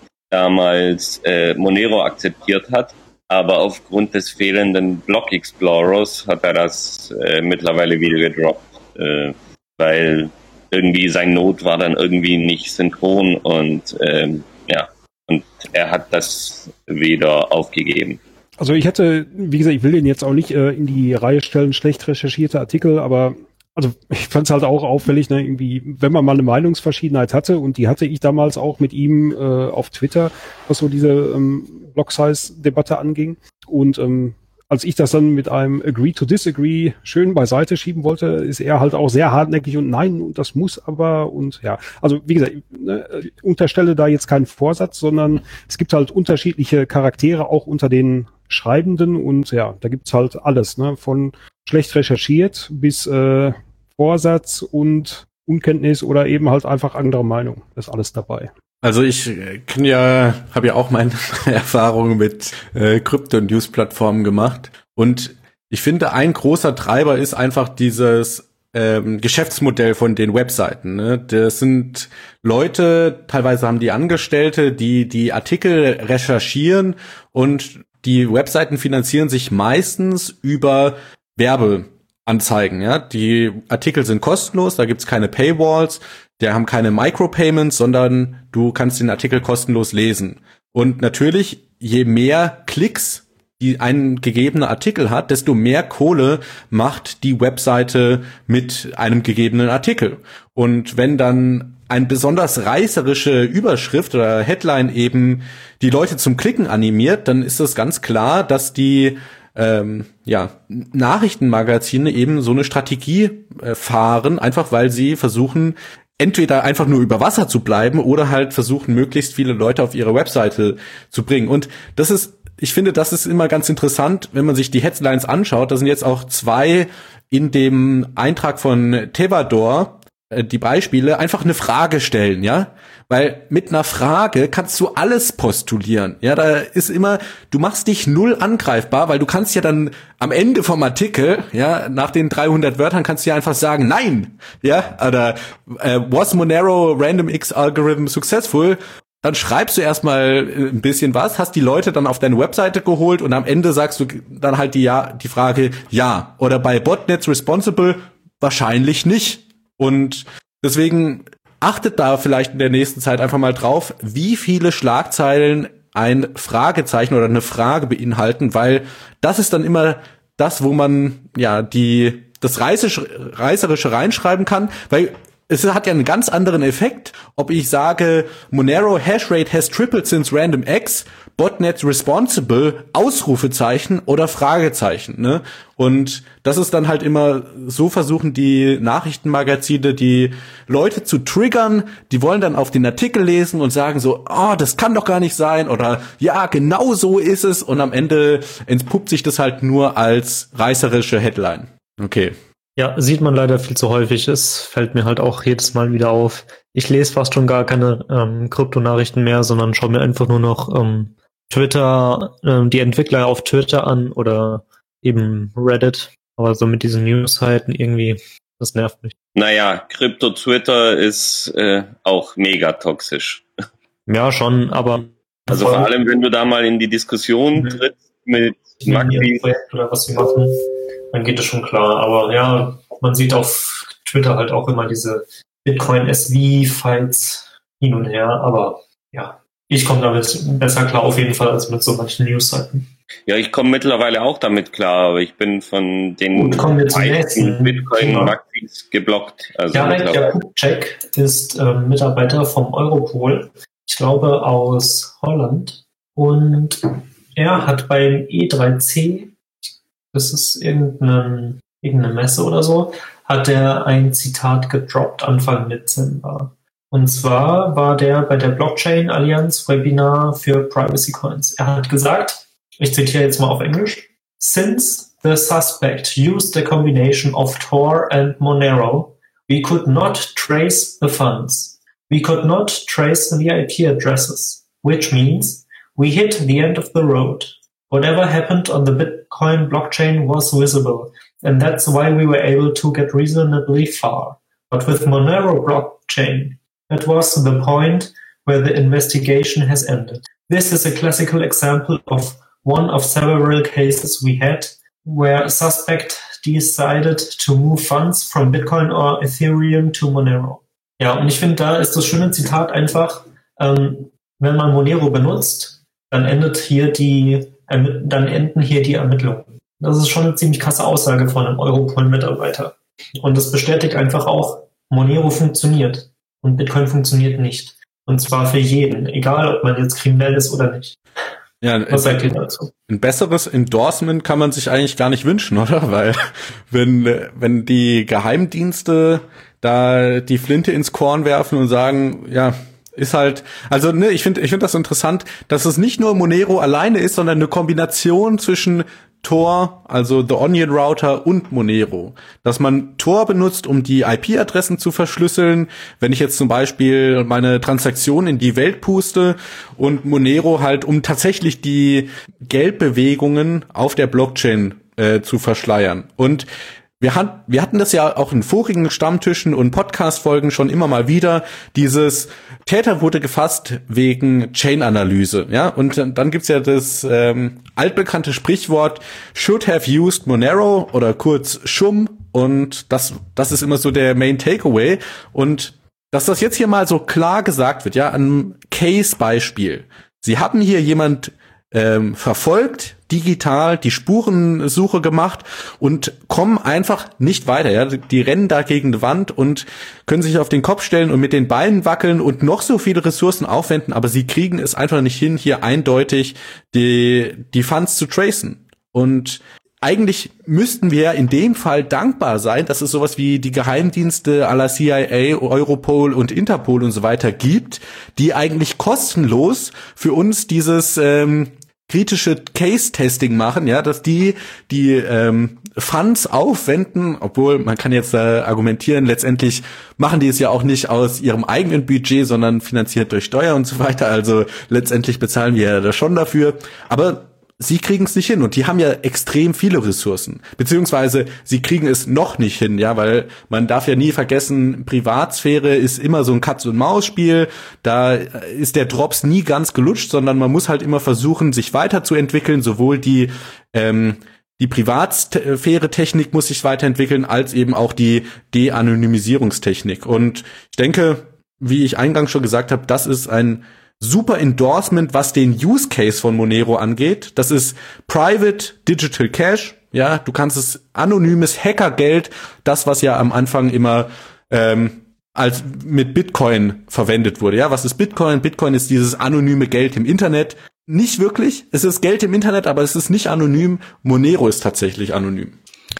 damals äh, Monero akzeptiert hat. Aber aufgrund des fehlenden Block Explorers hat er das äh, mittlerweile wieder gedroppt. Äh, weil irgendwie sein Node war dann irgendwie nicht synchron und ähm, ja, und er hat das wieder aufgegeben. Also ich hätte, wie gesagt, ich will den jetzt auch nicht äh, in die Reihe stellen, schlecht recherchierte Artikel, aber also ich fand es halt auch auffällig, ne, irgendwie, wenn man mal eine Meinungsverschiedenheit hatte, und die hatte ich damals auch mit ihm äh, auf Twitter, was so diese ähm, Block-Size-Debatte anging. Und ähm, als ich das dann mit einem Agree to Disagree schön beiseite schieben wollte, ist er halt auch sehr hartnäckig und nein, und das muss aber, und ja, also wie gesagt, ne, unterstelle da jetzt keinen Vorsatz, sondern es gibt halt unterschiedliche Charaktere auch unter den Schreibenden, und ja, da gibt's halt alles, ne, von schlecht recherchiert bis äh, Vorsatz und Unkenntnis oder eben halt einfach andere Meinung. Das ist alles dabei. Also ich kann ja, habe ja auch meine Erfahrungen mit äh, Krypto-News-Plattformen gemacht, und ich finde, ein großer Treiber ist einfach dieses ähm, Geschäftsmodell von den Webseiten. Ne? Das sind Leute, teilweise haben die Angestellte, die die Artikel recherchieren, und die Webseiten finanzieren sich meistens über Werbeanzeigen. Ja, die Artikel sind kostenlos, da gibt's keine Paywalls. Die haben keine Micropayments, sondern du kannst den Artikel kostenlos lesen. Und natürlich, je mehr Klicks die ein gegebener Artikel hat, desto mehr Kohle macht die Webseite mit einem gegebenen Artikel. Und wenn dann eine besonders reißerische Überschrift oder Headline eben die Leute zum Klicken animiert, dann ist es ganz klar, dass die ähm, ja, Nachrichtenmagazine eben so eine Strategie äh, fahren, einfach weil sie versuchen, entweder einfach nur über Wasser zu bleiben oder halt versuchen, möglichst viele Leute auf ihre Webseite zu bringen. Und das ist, ich finde, das ist immer ganz interessant, wenn man sich die Headlines anschaut. Da sind jetzt auch zwei in dem Eintrag von Tevador, äh, die Beispiele, einfach eine Frage stellen, ja? Weil mit einer Frage kannst du alles postulieren. Ja, da ist immer, du machst dich null angreifbar, weil du kannst ja dann am Ende vom Artikel, ja, nach den dreihundert Wörtern kannst du ja einfach sagen, nein, ja, oder äh, was Monero Random X Algorithm successful? Dann schreibst du erstmal ein bisschen was, hast die Leute dann auf deine Webseite geholt, und am Ende sagst du dann halt die ja die Frage ja, oder bei Botnets responsible wahrscheinlich nicht. Und deswegen achtet da vielleicht in der nächsten Zeit einfach mal drauf, wie viele Schlagzeilen ein Fragezeichen oder eine Frage beinhalten, weil das ist dann immer das, wo man ja die das Reißerische, Reißerische reinschreiben kann, weil es hat ja einen ganz anderen Effekt, ob ich sage, Monero Hashrate has tripled since random X, Botnet responsible, Ausrufezeichen oder Fragezeichen, ne? Und das ist dann halt immer, so versuchen die Nachrichtenmagazine die Leute zu triggern, die wollen dann auf den Artikel lesen und sagen so, oh, das kann doch gar nicht sein oder ja, genau so ist es und am Ende entpuppt sich das halt nur als reißerische Headline. Okay. Ja, sieht man leider viel zu häufig. Es fällt mir halt auch jedes Mal wieder auf. Ich lese fast schon gar keine ähm, Kryptonachrichten mehr, sondern schaue mir einfach nur noch ähm, Twitter, ähm, die Entwickler auf Twitter an oder eben Reddit. Aber so mit diesen News-Seiten irgendwie, das nervt mich. Naja, Krypto-Twitter ist äh, auch mega toxisch. Ja, schon, aber... Also vor allem, wenn du da mal in die Diskussion trittst mit Maxi Projekt oder was sie machen, dann geht es schon klar. Aber ja, man sieht auf Twitter halt auch immer diese Bitcoin-S V-Files hin und her. Aber ja, ich komme damit besser klar auf jeden Fall als mit so manchen News-Seiten. Ja, ich komme mittlerweile auch damit klar, aber ich bin von den meisten Bitcoin-Maxis geblockt. Also Jarek Jakubczek ist äh, Mitarbeiter vom Europol, ich glaube aus Holland. Und er hat beim E drei C, das ist irgendeine, irgendeine Messe oder so, hat er ein Zitat gedroppt Anfang Dezember. Und zwar war der bei der Blockchain Allianz Webinar für Privacy Coins. Er hat gesagt, ich zitiere jetzt mal auf Englisch, "Since the suspect used a combination of Tor and Monero, we could not trace the funds. We could not trace the I P addresses, which means we hit the end of the road. Whatever happened on the Bitcoin blockchain was visible, and that's why we were able to get reasonably far. But with Monero blockchain, that was the point where the investigation has ended. This is a classical example of one of several cases we had where a suspect decided to move funds from Bitcoin or Ethereum to Monero." Ja, und ich finde, da ist das schöne Zitat einfach, ähm, wenn man Monero benutzt, dann endet hier die, äh, dann enden hier die Ermittlungen. Das ist schon eine ziemlich krasse Aussage von einem Europol-Mitarbeiter. Und das bestätigt einfach auch, Monero funktioniert und Bitcoin funktioniert nicht. Und zwar für jeden, egal ob man jetzt kriminell ist oder nicht. Ja, was sagt ihr dazu? Ein besseres Endorsement kann man sich eigentlich gar nicht wünschen, oder? Weil wenn wenn die Geheimdienste da die Flinte ins Korn werfen und sagen, ja, ist halt, also ne, ich finde ich finde das interessant, dass es nicht nur Monero alleine ist, sondern eine Kombination zwischen Tor, also The Onion Router und Monero. Dass man Tor benutzt, um die I P-Adressen zu verschlüsseln. Wenn ich jetzt zum Beispiel meine Transaktion in die Welt puste und Monero halt, um tatsächlich die Geldbewegungen auf der Blockchain äh, zu verschleiern. Und Wir, hat, wir hatten das ja auch in vorigen Stammtischen und Podcast-Folgen schon immer mal wieder, dieses Täter wurde gefasst wegen Chain-Analyse, ja, und dann gibt's ja das ähm, altbekannte Sprichwort should have used Monero oder kurz S H U M und das das ist immer so der Main Takeaway und dass das jetzt hier mal so klar gesagt wird, ja, an einem Case-Beispiel. Sie haben hier jemand ähm, verfolgt, digital die Spurensuche gemacht und kommen einfach nicht weiter. Ja, die rennen da gegen die Wand und können sich auf den Kopf stellen und mit den Beinen wackeln und noch so viele Ressourcen aufwenden, aber sie kriegen es einfach nicht hin, hier eindeutig die die Funds zu tracen. Und eigentlich müssten wir in dem Fall dankbar sein, dass es sowas wie die Geheimdienste à la C I A, Europol und Interpol und so weiter gibt, die eigentlich kostenlos für uns dieses ähm, kritische Case-Testing machen, ja, dass die die ähm, Funds aufwenden, obwohl man kann jetzt äh, argumentieren, letztendlich machen die es ja auch nicht aus ihrem eigenen Budget, sondern finanziert durch Steuer und so weiter, also letztendlich bezahlen wir ja da schon dafür, aber sie kriegen es nicht hin und die haben ja extrem viele Ressourcen, beziehungsweise sie kriegen es noch nicht hin, ja, weil man darf ja nie vergessen, Privatsphäre ist immer so ein Katz-und-Maus-Spiel, da ist der Drops nie ganz gelutscht, sondern man muss halt immer versuchen, sich weiterzuentwickeln, sowohl die ähm, die Privatsphäre-Technik muss sich weiterentwickeln, als eben auch die De-Anonymisierungstechnik und ich denke, wie ich eingangs schon gesagt habe, das ist ein super Endorsement, was den Use Case von Monero angeht. Das ist Private Digital Cash. Ja, du kannst es anonymes Hackergeld, das was ja am Anfang immer ähm, als mit Bitcoin verwendet wurde. Ja, was ist Bitcoin? Bitcoin ist dieses anonyme Geld im Internet. Nicht wirklich. Es ist Geld im Internet, aber es ist nicht anonym. Monero ist tatsächlich anonym.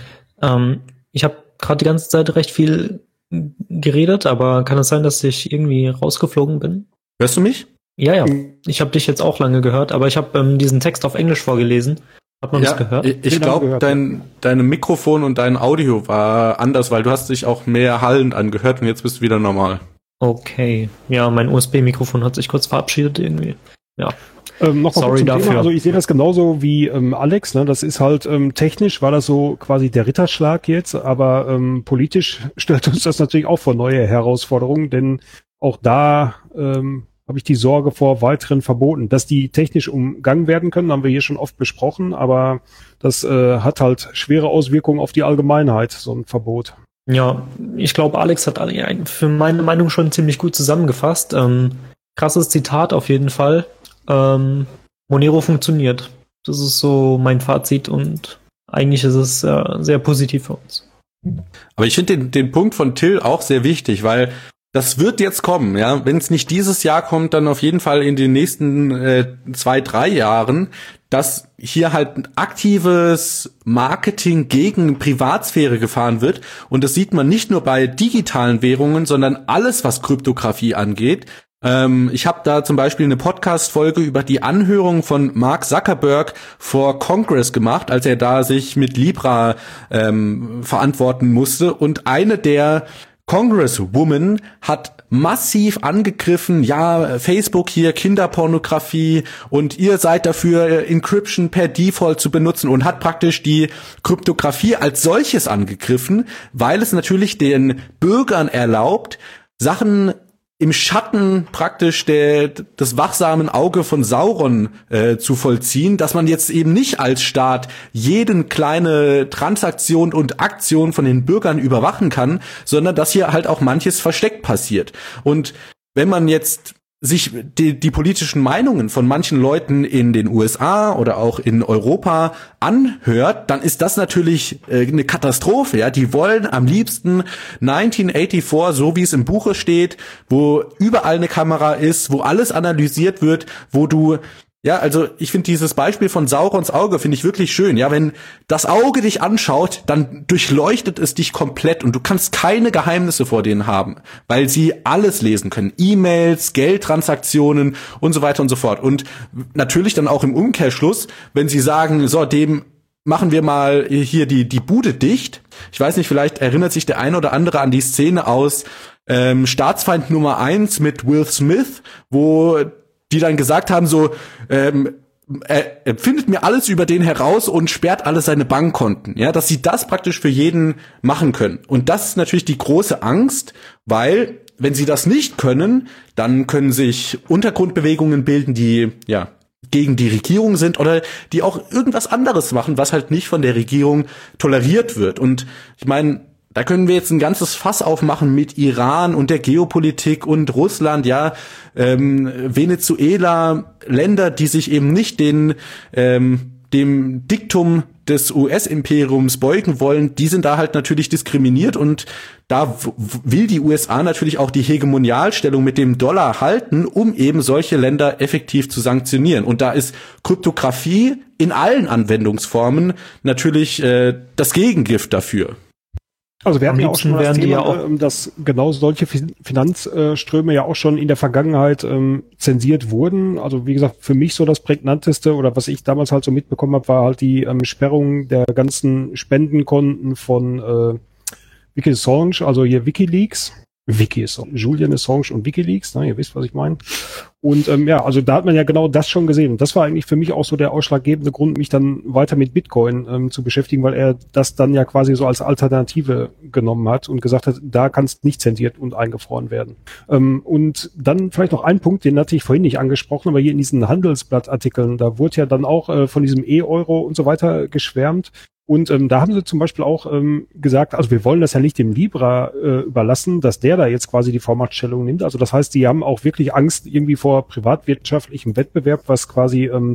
Ähm, ich habe gerade die ganze Zeit recht viel geredet, aber kann es sein, dass ich irgendwie rausgeflogen bin? Hörst du mich? Ja, ja. Ich habe dich jetzt auch lange gehört, aber ich habe ähm, diesen Text auf Englisch vorgelesen. Hat man ja, das gehört? Ich, ich glaube, dein dein Mikrofon und dein Audio war anders, weil du hast dich auch mehr hallend angehört und jetzt bist du wieder normal. Okay. Ja, mein U S B-Mikrofon hat sich kurz verabschiedet irgendwie. Ja. Ähm, noch mal Sorry zum dafür. Thema. Also ich sehe das genauso wie ähm, Alex. Ne? Das ist halt ähm, technisch war das so quasi der Ritterschlag jetzt, aber ähm, politisch stellt uns das natürlich auch vor neue Herausforderungen, denn auch da ähm, habe ich die Sorge vor weiteren Verboten. Dass die technisch umgangen werden können, haben wir hier schon oft besprochen, aber das äh, hat halt schwere Auswirkungen auf die Allgemeinheit, so ein Verbot. Ja, ich glaube, Alex hat für meine Meinung schon ziemlich gut zusammengefasst. Ähm, krasses Zitat auf jeden Fall. Ähm, Monero funktioniert. Das ist so mein Fazit und eigentlich ist es äh, sehr positiv für uns. Aber ich finde den, den Punkt von Till auch sehr wichtig, weil das wird jetzt kommen, ja. Wenn es nicht dieses Jahr kommt, dann auf jeden Fall in den nächsten äh, zwei, drei Jahren, dass hier halt ein aktives Marketing gegen Privatsphäre gefahren wird. Und das sieht man nicht nur bei digitalen Währungen, sondern alles, was Kryptographie angeht. Ähm, ich habe da zum Beispiel eine Podcast-Folge über die Anhörung von Mark Zuckerberg vor Congress gemacht, als er da sich mit Libra ähm, verantworten musste. Und eine der Congresswoman hat massiv angegriffen, ja, Facebook hier, Kinderpornografie und ihr seid dafür, Encryption per Default zu benutzen und hat praktisch die Kryptographie als solches angegriffen, weil es natürlich den Bürgern erlaubt, Sachen im Schatten praktisch der, des wachsamen Auge von Sauron äh, zu vollziehen, dass man jetzt eben nicht als Staat jeden kleine Transaktion und Aktion von den Bürgern überwachen kann, sondern dass hier halt auch manches versteckt passiert. Und wenn man jetzt sich die, die politischen Meinungen von manchen Leuten in den U S A oder auch in Europa anhört, dann ist das natürlich äh, eine Katastrophe. Ja, die wollen am liebsten neunzehnhundertvierundachtzig, so wie es im Buche steht, wo überall eine Kamera ist, wo alles analysiert wird, wo du ja, also ich finde dieses Beispiel von Saurons Auge finde ich wirklich schön. Ja, wenn das Auge dich anschaut, dann durchleuchtet es dich komplett und du kannst keine Geheimnisse vor denen haben, weil sie alles lesen können. E-Mails, Geldtransaktionen und so weiter und so fort. Und natürlich dann auch im Umkehrschluss, wenn sie sagen, so, dem machen wir mal hier die die Bude dicht. Ich weiß nicht, vielleicht erinnert sich der ein oder andere an die Szene aus ähm, Staatsfeind Nummer eins mit Will Smith, wo die dann gesagt haben, so, ähm, er, er findet mir alles über den heraus und sperrt alle seine Bankkonten, ja, dass sie das praktisch für jeden machen können. Und das ist natürlich die große Angst, weil, wenn sie das nicht können, dann können sich Untergrundbewegungen bilden, die, ja, gegen die Regierung sind oder die auch irgendwas anderes machen, was halt nicht von der Regierung toleriert wird. Und ich meine, da können wir jetzt ein ganzes Fass aufmachen mit Iran und der Geopolitik und Russland, ja, ähm, Venezuela, Länder, die sich eben nicht den ähm, dem Diktum des U S-Imperiums beugen wollen, die sind da halt natürlich diskriminiert und da w- will die U S A natürlich auch die Hegemonialstellung mit dem Dollar halten, um eben solche Länder effektiv zu sanktionieren. Und da ist Kryptographie in allen Anwendungsformen natürlich äh, das Gegengift dafür. Also wir Am hatten ja auch liebsten schon das wären die Thema, ja auch- ähm, dass genau solche Fin- Finanzströme ja auch schon in der Vergangenheit ähm, zensiert wurden. Also wie gesagt, für mich so das prägnanteste oder was ich damals halt so mitbekommen habe, war halt die ähm, Sperrung der ganzen Spendenkonten von äh, Wiki Assange, also hier WikiLeaks. Wiki Assange, Julian Assange und WikiLeaks, ne, ihr wisst, was ich meine. Und ähm, ja, also da hat man ja genau das schon gesehen. Und das war eigentlich für mich auch so der ausschlaggebende Grund, mich dann weiter mit Bitcoin ähm, zu beschäftigen, weil er das dann ja quasi so als Alternative genommen hat und gesagt hat, da kannst nicht zensiert und eingefroren werden. Ähm, und dann vielleicht noch ein Punkt, den hatte ich vorhin nicht angesprochen, aber hier in diesen Handelsblattartikeln, da wurde ja dann auch äh, von diesem E-Euro und so weiter geschwärmt. Und ähm, da haben sie zum Beispiel auch ähm, gesagt, also wir wollen das ja nicht dem Libra äh, überlassen, dass der da jetzt quasi die Vormachtstellung nimmt. Also das heißt, die haben auch wirklich Angst irgendwie vor privatwirtschaftlichem Wettbewerb, was quasi ähm,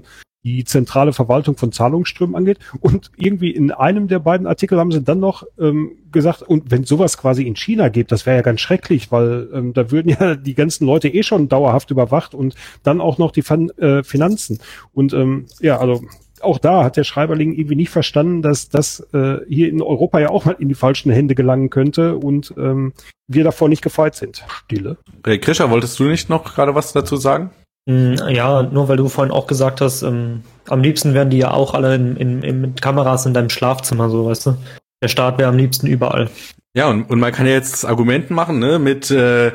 die zentrale Verwaltung von Zahlungsströmen angeht. Und irgendwie in einem der beiden Artikel haben sie dann noch ähm, gesagt, und wenn sowas quasi in China gibt, das wäre ja ganz schrecklich, weil ähm, da würden ja die ganzen Leute eh schon dauerhaft überwacht und dann auch noch die Fin- äh, Finanzen. Und ähm, ja, also auch da hat der Schreiberling irgendwie nicht verstanden, dass das äh, hier in Europa ja auch mal in die falschen Hände gelangen könnte und ähm, wir davor nicht gefeit sind. Stille. Hey, Krischer, wolltest du nicht noch gerade was dazu sagen? Ja, nur weil du vorhin auch gesagt hast, ähm, am liebsten wären die ja auch alle in, in, in, mit Kameras in deinem Schlafzimmer, so, weißt du. Der Staat wäre am liebsten überall. Ja, und, und man kann ja jetzt Argumenten machen, ne, mit äh,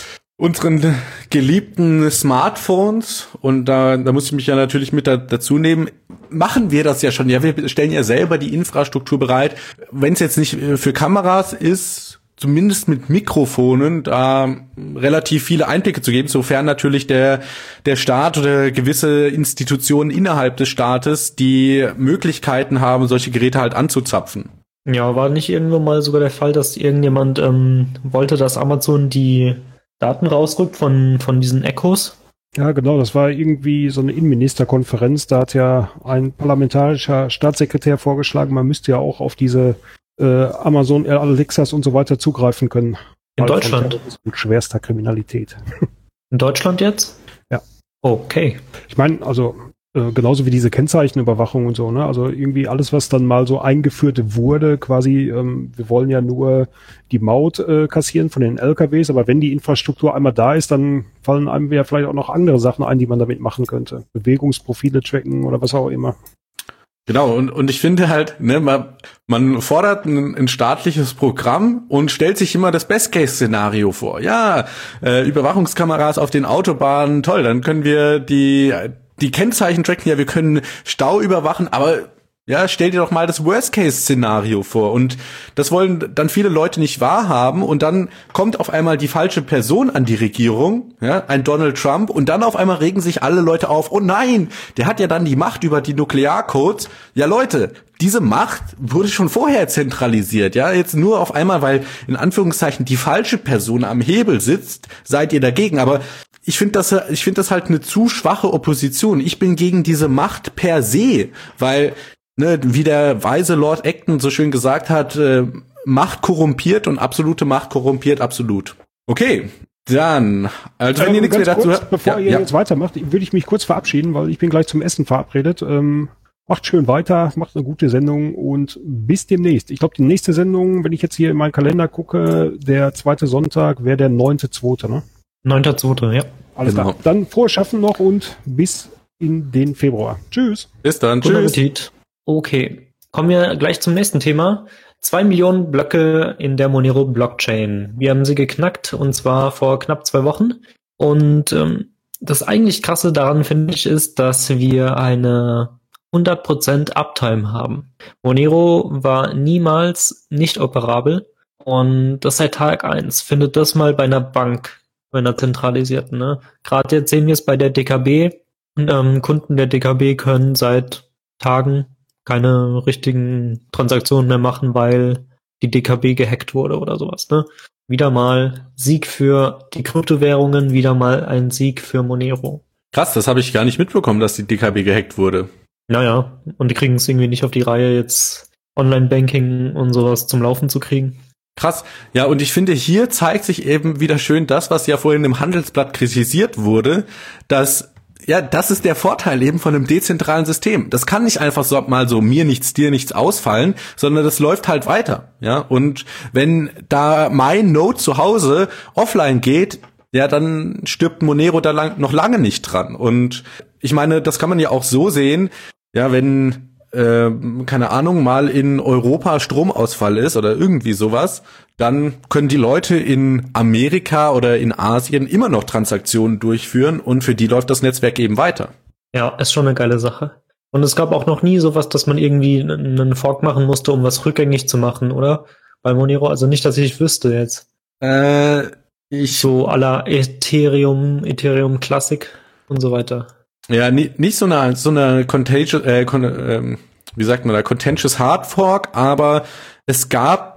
unseren geliebten Smartphones, und da, da muss ich mich ja natürlich mit da, dazu nehmen. Machen wir das ja schon, ja, wir stellen ja selber die Infrastruktur bereit. Wenn es jetzt nicht für Kameras ist, zumindest mit Mikrofonen, da relativ viele Einblicke zu geben, sofern natürlich der der Staat oder gewisse Institutionen innerhalb des Staates die Möglichkeiten haben, solche Geräte halt anzuzapfen. Ja, war nicht irgendwo mal sogar der Fall, dass irgendjemand ähm, wollte, dass Amazon die Daten rausrückt von von diesen Echos? Ja, genau, das war irgendwie so eine Innenministerkonferenz, da hat ja ein parlamentarischer Staatssekretär vorgeschlagen, man müsste ja auch auf diese Äh, Amazon, Alexas und so weiter zugreifen können. In Deutschland? Mit schwerster Kriminalität. In Deutschland jetzt? Ja. Okay. Ich meine, also äh, genauso wie diese Kennzeichenüberwachung und so, ne? Also irgendwie alles, was dann mal so eingeführt wurde, quasi, ähm, wir wollen ja nur die Maut äh, kassieren von den L K Ws, aber wenn die Infrastruktur einmal da ist, dann fallen einem ja vielleicht auch noch andere Sachen ein, die man damit machen könnte. Bewegungsprofile tracken oder was auch immer. Genau, und, und ich finde halt, ne, man, man fordert ein, ein staatliches Programm und stellt sich immer das Best-Case-Szenario vor. Ja, äh, Überwachungskameras auf den Autobahnen, toll, dann können wir die, die Kennzeichen tracken, ja, wir können Stau überwachen, aber ja, stell dir doch mal das Worst-Case-Szenario vor. Und das wollen dann viele Leute nicht wahrhaben. Und dann kommt auf einmal die falsche Person an die Regierung, ja, ein Donald Trump. Und dann auf einmal regen sich alle Leute auf. Oh nein, der hat ja dann die Macht über die Nuklearcodes. Ja, Leute, diese Macht wurde schon vorher zentralisiert. Ja, jetzt nur auf einmal, weil in Anführungszeichen die falsche Person am Hebel sitzt, seid ihr dagegen. Aber ich finde das, ich finde das halt eine zu schwache Opposition. Ich bin gegen diese Macht per se, weil Ne, wie der weise Lord Acton so schön gesagt hat, äh, Macht korrumpiert und absolute Macht korrumpiert absolut. Okay, dann, also wenn ähm, ihr nichts mehr dazu kurz, habt. Bevor ja, ihr ja. jetzt weitermacht, würde ich mich kurz verabschieden, weil ich bin gleich zum Essen verabredet. Ähm, macht schön weiter, macht eine gute Sendung und bis demnächst. Ich glaube, die nächste Sendung, wenn ich jetzt hier in meinen Kalender gucke, der zweite Sonntag wäre der neunte zweite, ne? neunter zweite ja. Alles Genau. klar. Dann frohes Schaffen noch und bis in den Februar. Tschüss. Bis dann, Guten tschüss. Appetit. Okay, kommen wir gleich zum nächsten Thema. Zwei Millionen Blöcke in der Monero Blockchain. Wir haben sie geknackt und zwar vor knapp zwei Wochen. Und ähm, das eigentlich Krasse daran, finde ich, ist, dass wir eine hundert Prozent Uptime haben. Monero war niemals nicht operabel und das seit Tag eins. Findet das mal bei einer Bank, bei einer zentralisierten. Ne? Gerade jetzt sehen wir es bei der D K B. Ähm, Kunden der D K B können seit Tagen keine richtigen Transaktionen mehr machen, weil die D K B gehackt wurde oder sowas. Ne? Wieder mal Sieg für die Kryptowährungen, wieder mal ein Sieg für Monero. Krass, das habe ich gar nicht mitbekommen, dass die D K B gehackt wurde. Naja, und die kriegen es irgendwie nicht auf die Reihe, jetzt Online-Banking und sowas zum Laufen zu kriegen. Krass. Ja, und ich finde, hier zeigt sich eben wieder schön das, was ja vorhin im Handelsblatt kritisiert wurde, dass ja, das ist der Vorteil eben von einem dezentralen System. Das kann nicht einfach so mal so mir nichts, dir nichts ausfallen, sondern das läuft halt weiter. Ja, und wenn da mein Node zu Hause offline geht, ja, dann stirbt Monero da lang, noch lange nicht dran. Und ich meine, das kann man ja auch so sehen, ja, wenn äh, keine Ahnung, mal in Europa Stromausfall ist oder irgendwie sowas, dann können die Leute in Amerika oder in Asien immer noch Transaktionen durchführen und für die läuft das Netzwerk eben weiter. Ja, ist schon eine geile Sache. Und es gab auch noch nie sowas, dass man irgendwie einen Fork machen musste, um was rückgängig zu machen, oder? Bei Monero, also nicht, dass ich wüsste jetzt. Äh, ich So à la Ethereum, Ethereum Classic und so weiter. Ja, nicht, nicht so eine so eine contagious, äh, con, ähm, wie sagt man da, contentious Hard Fork, aber es gab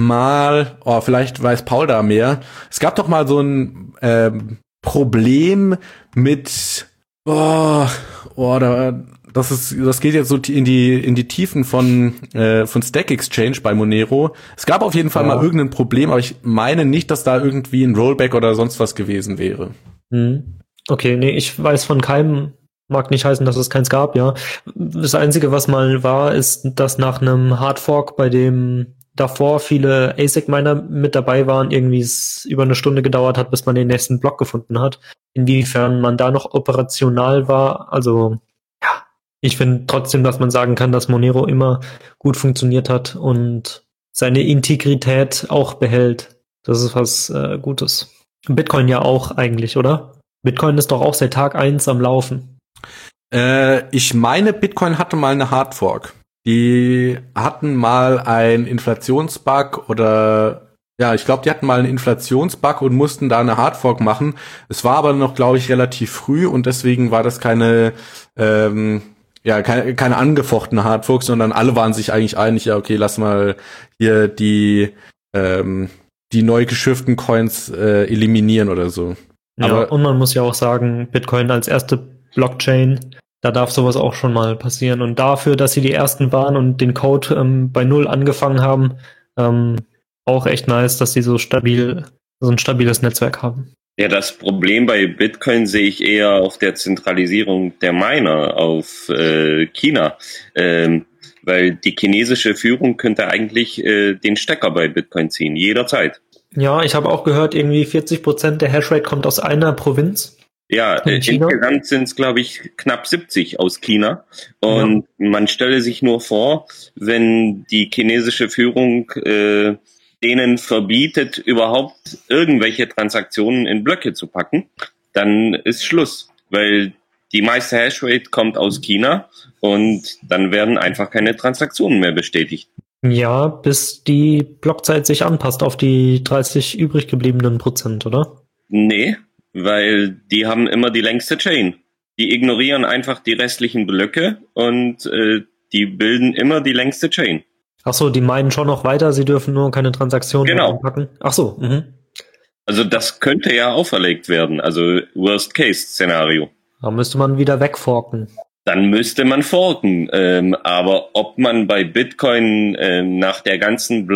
mal, oh, vielleicht weiß Paul da mehr. Es gab doch mal so ein ähm, Problem mit, oh, oh da, das ist, das geht jetzt so in die in die Tiefen von äh, von Stack Exchange bei Monero. Es gab auf jeden Fall ja. mal irgendein Problem, aber ich meine nicht, dass da irgendwie ein Rollback oder sonst was gewesen wäre. Hm. Okay, nee, ich weiß von keinem, mag nicht heißen, dass es keins gab, ja. Das Einzige, was mal war, ist, dass nach einem Hardfork, bei dem davor viele A S I C-Miner mit dabei waren, irgendwie es über eine Stunde gedauert hat, bis man den nächsten Block gefunden hat. Inwiefern man da noch operational war, also ja, ich finde trotzdem, dass man sagen kann, dass Monero immer gut funktioniert hat und seine Integrität auch behält. Das ist was äh, Gutes. Bitcoin ja auch eigentlich, oder? Bitcoin ist doch auch seit Tag eins am Laufen. Äh, ich meine, Bitcoin hatte mal eine Hardfork. Die hatten mal einen Inflationsbug oder ja, ich glaube, die hatten mal einen Inflationsbug und mussten da eine Hardfork machen. Es war aber noch, glaube ich, relativ früh und deswegen war das keine ähm, ja keine, keine angefochtene Hardfork, sondern alle waren sich eigentlich einig, ja okay, lass mal hier die ähm, die neu geschifften Coins äh, eliminieren oder so. Ja, aber und man muss ja auch sagen, Bitcoin als erste Blockchain, da darf sowas auch schon mal passieren. Und dafür, dass sie die ersten waren und den Code ähm, bei Null angefangen haben, ähm, auch echt nice, dass sie so stabil, so ein stabiles Netzwerk haben. Ja, das Problem bei Bitcoin sehe ich eher auf der Zentralisierung der Miner auf äh, China. Ähm, weil die chinesische Führung könnte eigentlich äh, den Stecker bei Bitcoin ziehen, jederzeit. Ja, ich habe auch gehört, irgendwie vierzig Prozent der Hashrate kommt aus einer Provinz. Ja, äh, insgesamt sind es, glaube ich, knapp siebzig aus China. Und ja. man stelle sich nur vor, wenn die chinesische Führung äh, denen verbietet, überhaupt irgendwelche Transaktionen in Blöcke zu packen, dann ist Schluss. Weil die meiste Hashrate kommt aus China und dann werden einfach keine Transaktionen mehr bestätigt. Ja, bis die Blockzeit sich anpasst auf die dreißig übrig gebliebenen Prozent, oder? Nee, weil die haben immer die längste Chain. Die ignorieren einfach die restlichen Blöcke und äh, die bilden immer die längste Chain. Ach so, die meinen schon noch weiter, sie dürfen nur keine Transaktionen genau. mehr anpacken. Ach so, mhm. Also das könnte ja auferlegt werden, also Worst-Case-Szenario. Da müsste man wieder wegforken. Dann müsste man forken. Ähm, aber ob man bei Bitcoin ähm, nach der ganzen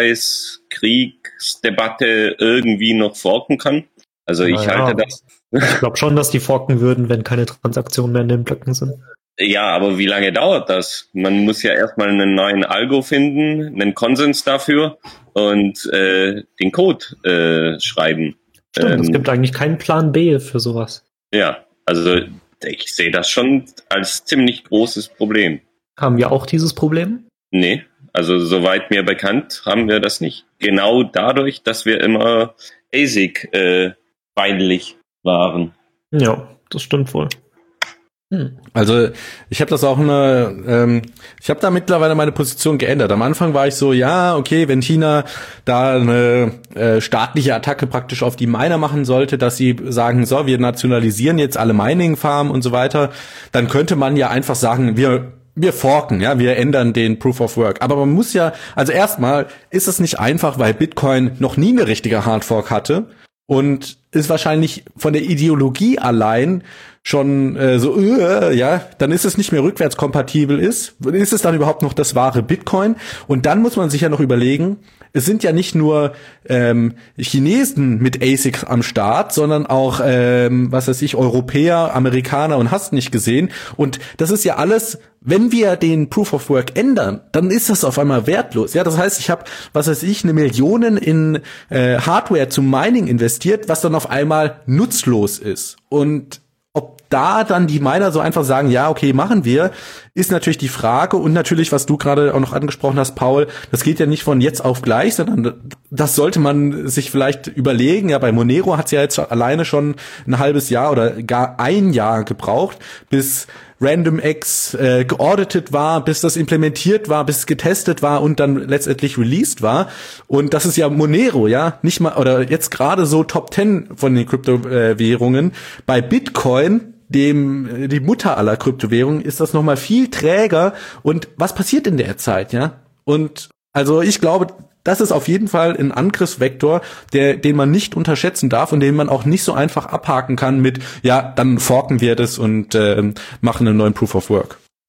Block-Size-Kriegsdebatte irgendwie noch forken kann? Also ich Na halte ja. das... Ich glaube schon, dass die forken würden, wenn keine Transaktionen mehr in den Blöcken sind. Ja, aber wie lange dauert das? Man muss ja erstmal einen neuen Algo finden, einen Konsens dafür und äh, den Code äh, schreiben. Stimmt, ähm, es gibt eigentlich keinen Plan B für sowas. Ja, also ich sehe das schon als ziemlich großes Problem. Haben wir auch dieses Problem? Nee, also soweit mir bekannt, haben wir das nicht. Genau dadurch, dass wir immer A S I C äh, feindlich waren. Ja, das stimmt wohl. Hm. Also ich habe das auch eine, ähm, ich habe da mittlerweile meine Position geändert. Am Anfang war ich so, ja, okay, wenn China da eine äh, staatliche Attacke praktisch auf die Miner machen sollte, dass sie sagen, so, wir nationalisieren jetzt alle Mining-Farmen und so weiter, dann könnte man ja einfach sagen, wir wir forken, ja, wir ändern den Proof of Work. Aber man muss ja, also erstmal ist es nicht einfach, weil Bitcoin noch nie eine richtige Hardfork hatte und ist wahrscheinlich von der Ideologie allein schon äh, so, äh, ja, dann ist es nicht mehr rückwärtskompatibel ist. Ist es dann überhaupt noch das wahre Bitcoin? Und dann muss man sich ja noch überlegen, es sind ja nicht nur ähm, Chinesen mit A S I C am Start, sondern auch, ähm, was weiß ich, Europäer, Amerikaner und hast nicht gesehen. Und das ist ja alles, wenn wir den Proof of Work ändern, dann ist das auf einmal wertlos. Ja, das heißt, ich habe, was weiß ich, eine Million in äh, Hardware zum Mining investiert, was dann auf einmal nutzlos ist. Und ob da dann die Miner so einfach sagen, ja, okay, machen wir, ist natürlich die Frage. Und natürlich, was du gerade auch noch angesprochen hast, Paul, das geht ja nicht von jetzt auf gleich, sondern das sollte man sich vielleicht überlegen. Ja, bei Monero hat es ja jetzt alleine schon ein halbes Jahr oder gar ein Jahr gebraucht, bis RandomX äh, geauditet war, bis das implementiert war, bis es getestet war und dann letztendlich released war. Und das ist ja Monero, ja, nicht mal, oder jetzt gerade so Top zehn von den Kryptowährungen. Bei Bitcoin, dem die Mutter aller Kryptowährungen, ist das nochmal viel träger. Und was passiert in der Zeit, ja? Und also ich glaube, das ist auf jeden Fall ein Angriffsvektor, der, den man nicht unterschätzen darf und den man auch nicht so einfach abhaken kann mit, ja, dann forken wir das und äh, machen einen neuen Proof of Work.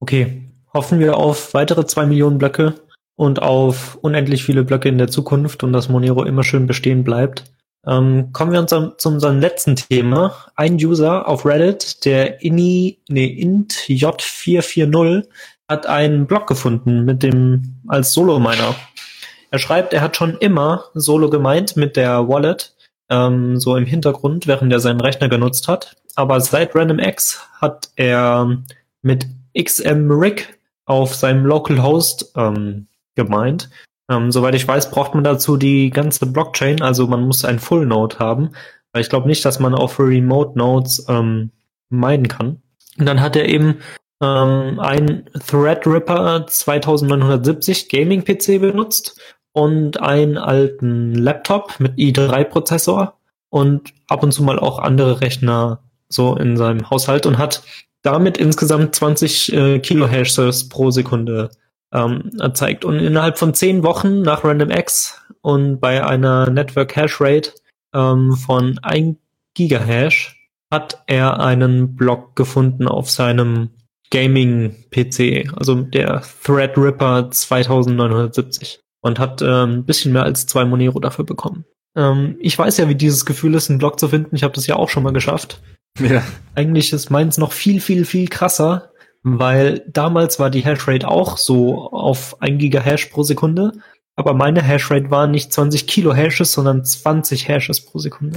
Okay, hoffen wir auf weitere zwei Millionen Blöcke und auf unendlich viele Blöcke in der Zukunft und dass Monero immer schön bestehen bleibt. Ähm, kommen wir uns zu, zu unserem letzten Thema. Ein User auf Reddit, der Ini, nee, int J vier vier null, hat einen Block gefunden mit dem als Solo-Miner. Er schreibt, er hat schon immer Solo gemeint mit der Wallet, ähm, so im Hintergrund, während er seinen Rechner genutzt hat. Aber seit RandomX hat er mit X M Rig auf seinem Localhost ähm, gemeint. Ähm, soweit ich weiß, braucht man dazu die ganze Blockchain, also man muss ein Full Node haben, weil ich glaube nicht, dass man auf Remote Nodes ähm, meinen kann. Und dann hat er eben ähm, ein Threadripper zweitausendneunhundertsiebzig Gaming-P C benutzt und einen alten Laptop mit i drei Prozessor und ab und zu mal auch andere Rechner so in seinem Haushalt und hat damit insgesamt zwanzig äh, Kilohashes pro Sekunde ähm, erzeigt. Und innerhalb von zehn Wochen nach RandomX und bei einer Network Hash Rate ähm, von ein Gigahash hat er einen Block gefunden auf seinem Gaming-P C, also der Threadripper zweitausendneunhundertsiebzig, und hat ähm, ein bisschen mehr als zwei Monero dafür bekommen. Ähm, ich weiß ja, wie dieses Gefühl ist, einen Block zu finden. Ich habe das ja auch schon mal geschafft. Ja. Eigentlich ist meins noch viel, viel, viel krasser, weil damals war die Hashrate auch so auf ein Gigahash pro Sekunde, aber meine Hashrate war nicht zwanzig Kilohashes, sondern zwanzig Hashes pro Sekunde.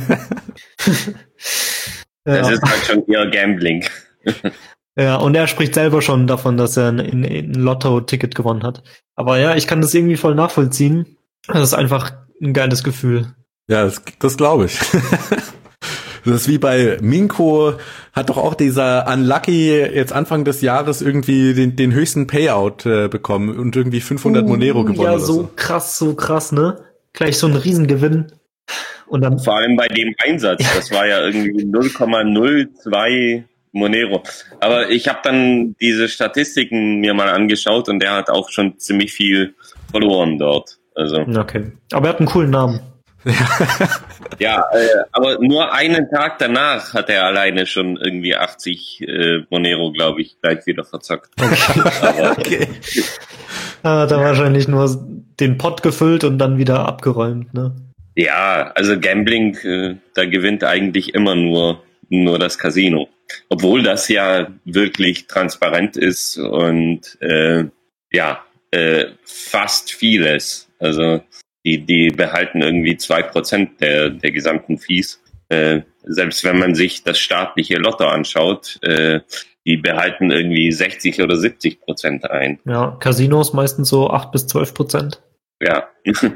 Das ja. ist halt schon eher Gambling. Ja, und er spricht selber schon davon, dass er ein, ein, ein Lotto-Ticket gewonnen hat. Aber ja, ich kann das irgendwie voll nachvollziehen. Das ist einfach ein geiles Gefühl. Ja, das, das glaube ich. Das ist wie bei Minko, hat doch auch dieser Unlucky jetzt Anfang des Jahres irgendwie den, den höchsten Payout äh, bekommen und irgendwie fünfhundert uh, Monero gewonnen. Ja, so, so krass, so krass, ne? Gleich so ein Riesengewinn. Und dann vor allem bei dem Einsatz, das war ja irgendwie null Komma null zwei Monero. Aber ich habe dann diese Statistiken mir mal angeschaut und der hat auch schon ziemlich viel verloren dort. Also. Okay. Aber er hat einen coolen Namen. Ja, äh, aber nur einen Tag danach hat er alleine schon irgendwie achtzig äh, Monero, glaube ich, gleich wieder verzockt. Okay. Okay. Ah, hat er wahrscheinlich nur den Pot gefüllt und dann wieder abgeräumt, ne? Ja, also Gambling, äh, da gewinnt eigentlich immer nur nur das Casino. Obwohl das ja wirklich transparent ist und äh, ja, äh, fast vieles. Also Die, die behalten irgendwie zwei Prozent der, der gesamten Fees. Äh, selbst wenn man sich das staatliche Lotto anschaut, äh, die behalten irgendwie sechzig oder siebzig Prozent ein. Ja, Casinos meistens so acht bis zwölf Prozent. Ja.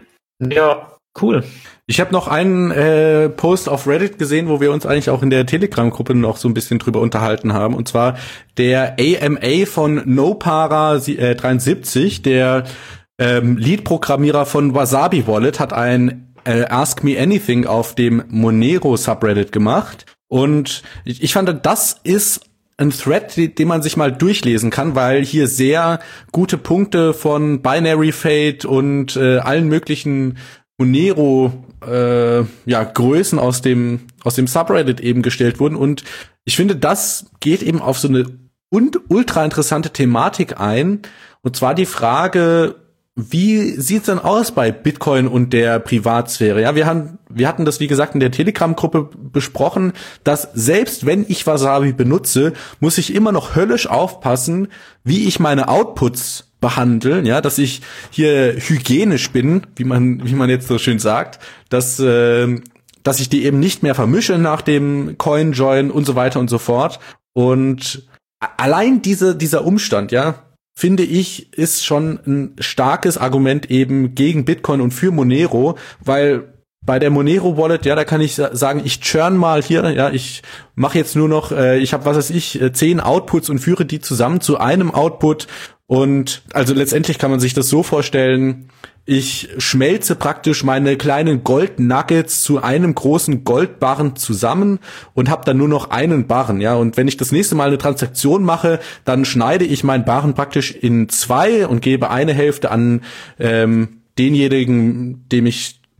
Ja, cool. Ich habe noch einen äh, Post auf Reddit gesehen, wo wir uns eigentlich auch in der Telegram-Gruppe noch so ein bisschen drüber unterhalten haben. Und zwar der A M A von NoPara dreiundsiebzig, der Ähm, Lead-Programmierer von Wasabi Wallet, hat ein äh, Ask Me Anything auf dem Monero Subreddit gemacht. Und ich, ich fand, das ist ein Thread, den, den man sich mal durchlesen kann, weil hier sehr gute Punkte von Binary Fate und äh, allen möglichen Monero äh, ja, Größen aus dem aus dem Subreddit eben gestellt wurden. Und ich finde, das geht eben auf so eine und ultra interessante Thematik ein. Und zwar die Frage: Wie sieht's denn aus bei Bitcoin und der Privatsphäre? Ja, wir haben, wir hatten das, wie gesagt, in der Telegram-Gruppe besprochen, dass selbst wenn ich Wasabi benutze, muss ich immer noch höllisch aufpassen, wie ich meine Outputs behandle, ja, dass ich hier hygienisch bin, wie man, wie man jetzt so schön sagt, dass, äh, dass ich die eben nicht mehr vermische nach dem Coin-Join und so weiter und so fort. Und allein diese, dieser Umstand, ja, finde ich, ist schon ein starkes Argument eben gegen Bitcoin und für Monero, weil bei der Monero Wallet, ja, da kann ich sagen, ich churn mal hier, ja, ich mache jetzt nur noch, äh, ich habe, was weiß ich, zehn Outputs und führe die zusammen zu einem Output. Und also letztendlich kann man sich das so vorstellen: Ich schmelze praktisch meine kleinen Gold-Nuggets zu einem großen Goldbarren zusammen und habe dann nur noch einen Barren, ja. Und wenn ich das nächste Mal eine Transaktion mache, dann schneide ich meinen Barren praktisch in zwei und gebe eine Hälfte an ähm, denjenigen, dem ich ja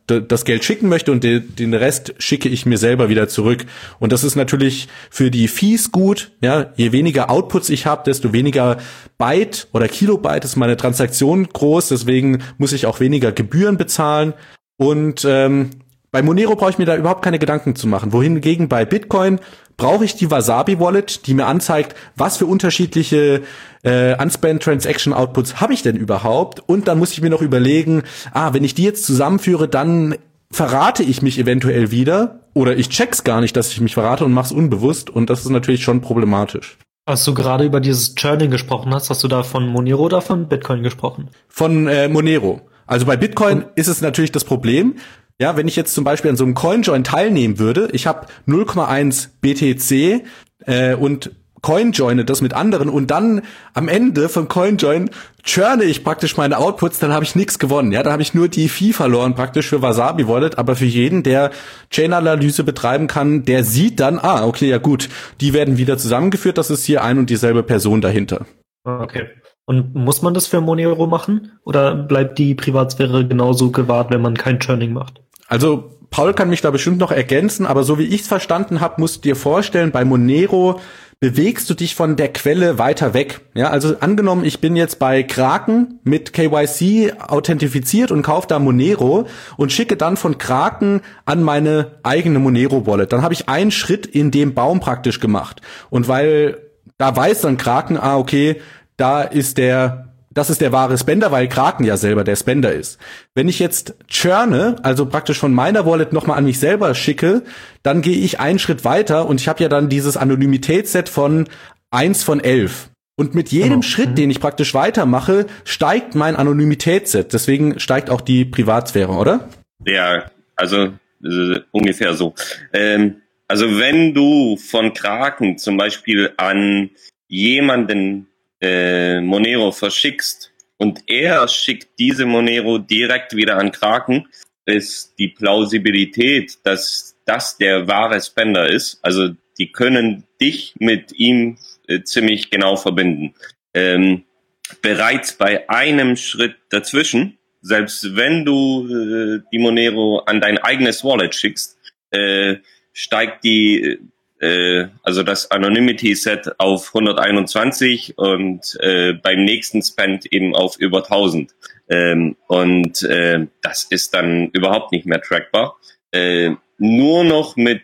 d- das Geld schicken möchte und de- den Rest schicke ich mir selber wieder zurück. Und das ist natürlich für die Fees gut. Ja, je weniger Outputs ich habe, desto weniger Byte oder Kilobyte ist meine Transaktion groß. Deswegen muss ich auch weniger Gebühren bezahlen. Und ähm, bei Monero brauche ich mir da überhaupt keine Gedanken zu machen. Wohingegen bei Bitcoin brauche ich die Wasabi Wallet, die mir anzeigt, was für unterschiedliche äh, Unspent Transaction Outputs habe ich denn überhaupt? Und dann muss ich mir noch überlegen, ah, wenn ich die jetzt zusammenführe, dann verrate ich mich eventuell wieder oder ich check's gar nicht, dass ich mich verrate und mach's unbewusst und das ist natürlich schon problematisch. Als du gerade über dieses Churning gesprochen hast, hast du da von Monero oder von Bitcoin gesprochen? Von äh, Monero. Also bei Bitcoin und ist es natürlich das Problem, ja, wenn ich jetzt zum Beispiel an so einem CoinJoin teilnehmen würde, ich habe null Komma eins B T C äh, und CoinJoine das mit anderen und dann am Ende von CoinJoin churne ich praktisch meine Outputs, dann habe ich nichts gewonnen. Ja, da habe ich nur die Fee verloren praktisch für Wasabi Wallet, aber für jeden, der Chain-Analyse betreiben kann, der sieht dann, ah, okay, ja gut, die werden wieder zusammengeführt, das ist hier ein und dieselbe Person dahinter. Okay. Und muss man das für Monero machen? Oder bleibt die Privatsphäre genauso gewahrt, wenn man kein Churning macht? Also Paul kann mich da bestimmt noch ergänzen, aber so wie ich es verstanden habe, musst du dir vorstellen, bei Monero bewegst du dich von der Quelle weiter weg. Ja, also angenommen, ich bin jetzt bei Kraken mit K Y C authentifiziert und kaufe da Monero und schicke dann von Kraken an meine eigene Monero-Wallet. Dann habe ich einen Schritt in dem Baum praktisch gemacht. Und weil da weiß dann Kraken, ah, okay, da ist der Das ist der wahre Spender, weil Kraken ja selber der Spender ist. Wenn ich jetzt churne, also praktisch von meiner Wallet nochmal an mich selber schicke, dann gehe ich einen Schritt weiter und ich habe ja dann dieses Anonymitätsset von eins von elf. Und mit jedem genau. Schritt, mhm. den ich praktisch weitermache, steigt mein Anonymitätsset. Deswegen steigt auch die Privatsphäre, oder? Ja, also äh, ungefähr so. Ähm, also wenn du von Kraken zum Beispiel an jemanden Äh, Monero verschickst und er schickt diese Monero direkt wieder an Kraken, ist die Plausibilität, dass das der wahre Spender ist. Also die können dich mit ihm äh, ziemlich genau verbinden. Ähm, bereits bei einem Schritt dazwischen, selbst wenn du äh, die Monero an dein eigenes Wallet schickst, äh, steigt die Äh, also das Anonymity-Set auf hunderteinundzwanzig und äh, beim nächsten Spend eben auf über tausend. Ähm, und äh, das ist dann überhaupt nicht mehr trackbar. Äh, nur noch mit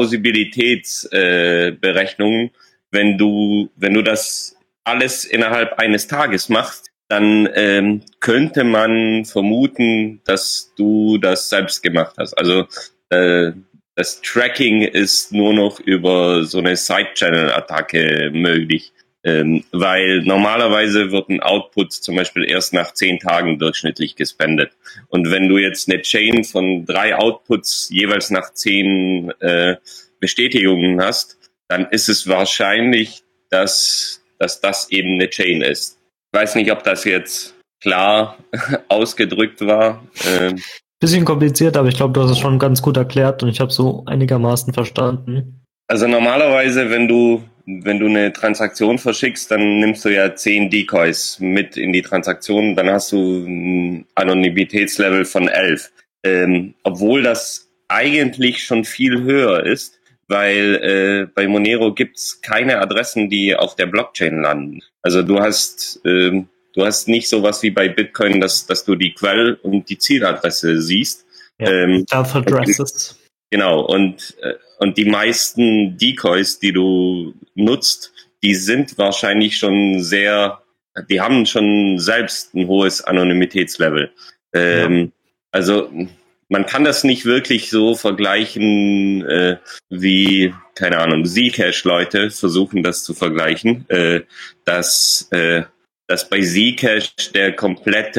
Plausibilitätsberechnungen, äh, wenn du wenn du das alles innerhalb eines Tages machst, dann ähm, könnte man vermuten, dass du das selbst gemacht hast. Also äh, das Tracking ist nur noch über so eine Side-Channel-Attacke möglich, ähm, weil normalerweise wird ein Output zum Beispiel erst nach zehn Tagen durchschnittlich gespendet. Und wenn du jetzt eine Chain von drei Outputs jeweils nach zehn äh, Bestätigungen hast, dann ist es wahrscheinlich, dass, dass das eben eine Chain ist. Ich weiß nicht, ob das jetzt klar ausgedrückt war. Ähm, Bisschen kompliziert, aber ich glaube, du hast es schon ganz gut erklärt und ich habe so einigermaßen verstanden. Also normalerweise, wenn du wenn du eine Transaktion verschickst, dann nimmst du ja zehn Decoys mit in die Transaktion, dann hast du ein Anonymitätslevel von elf. Ähm, obwohl das eigentlich schon viel höher ist, weil äh, bei Monero gibt's keine Adressen, die auf der Blockchain landen. Also du hast ähm, Du hast nicht sowas wie bei Bitcoin, dass, dass du die Quell- und die Zieladresse siehst. Ja, ähm, Self-Addresses. Genau, und, und die meisten Decoys, die du nutzt, die sind wahrscheinlich schon sehr, die haben schon selbst ein hohes Anonymitätslevel. Ähm, ja. Also man kann das nicht wirklich so vergleichen, äh, wie, keine Ahnung, Zcash-Leute versuchen das zu vergleichen, äh, dass äh, dass bei Zcash der komplette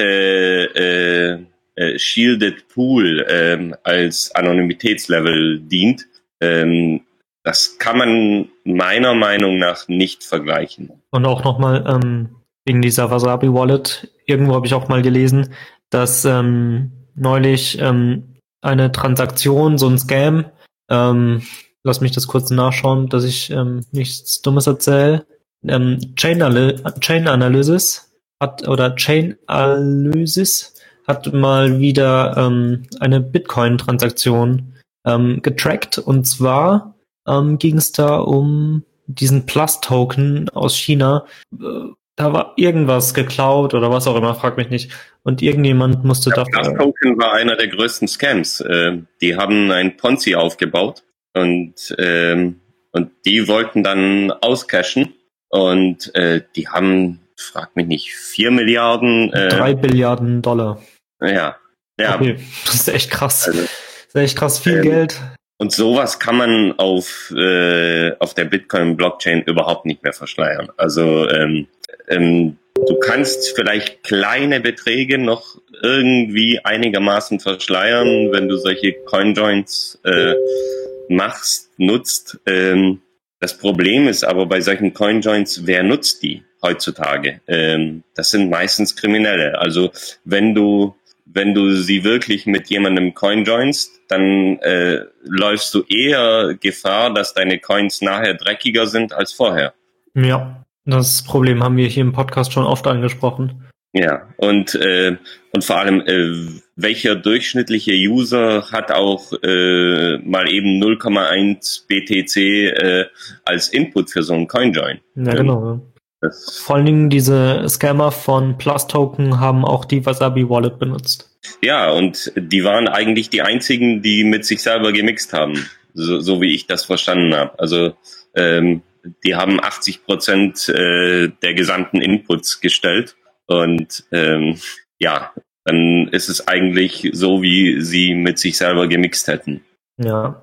äh, äh, Shielded Pool ähm, als Anonymitätslevel dient. Ähm, das kann man meiner Meinung nach nicht vergleichen. Und auch nochmal ähm, wegen dieser Wasabi Wallet, irgendwo habe ich auch mal gelesen, dass ähm, neulich ähm, eine Transaktion, so ein Scam, ähm, lass mich das kurz nachschauen, dass ich ähm, nichts Dummes erzähle, Ähm, Chain, Chain Analysis hat oder Chain Analysis hat mal wieder ähm, eine Bitcoin-Transaktion ähm, getrackt. Und zwar ähm, ging es da um diesen Plus-Token aus China. Äh, da war irgendwas geklaut oder was auch immer, frag mich nicht. Und irgendjemand musste Der dafür... Plus-Token war einer der größten Scams. Äh, die haben ein Ponzi aufgebaut und, ähm, und die wollten dann auscashen. Und äh, die haben, frag mich nicht, vier Milliarden... Äh, drei Billiarden Dollar. Ja, ja. Okay, das ist echt krass. Also, das ist echt krass viel ähm, Geld. Und sowas kann man auf, äh, auf der Bitcoin-Blockchain überhaupt nicht mehr verschleiern. Also ähm, ähm, du kannst vielleicht kleine Beträge noch irgendwie einigermaßen verschleiern, wenn du solche Coinjoins äh, machst, nutzt. Ähm, das Problem ist aber bei solchen Coinjoins, wer nutzt die heutzutage? Ähm, das sind meistens Kriminelle. Also wenn du wenn du sie wirklich mit jemandem coinjoinst, dann äh, läufst du eher Gefahr, dass deine Coins nachher dreckiger sind als vorher. Ja, das Problem haben wir hier im Podcast schon oft angesprochen. Ja, und äh, und vor allem, äh, welcher durchschnittliche User hat auch äh, mal eben null Komma eins B T C äh, als Input für so einen Coinjoin? Ja, genau. Das Vor allen Dingen diese Scammer von Plus-Token haben auch die Wasabi-Wallet benutzt. Ja, und die waren eigentlich die einzigen, die mit sich selber gemixt haben, so, so wie ich das verstanden habe. Also ähm, die haben achtzig Prozent äh, der gesamten Inputs gestellt und ähm, ja, dann ist es eigentlich so, wie sie mit sich selber gemixt hätten. Ja.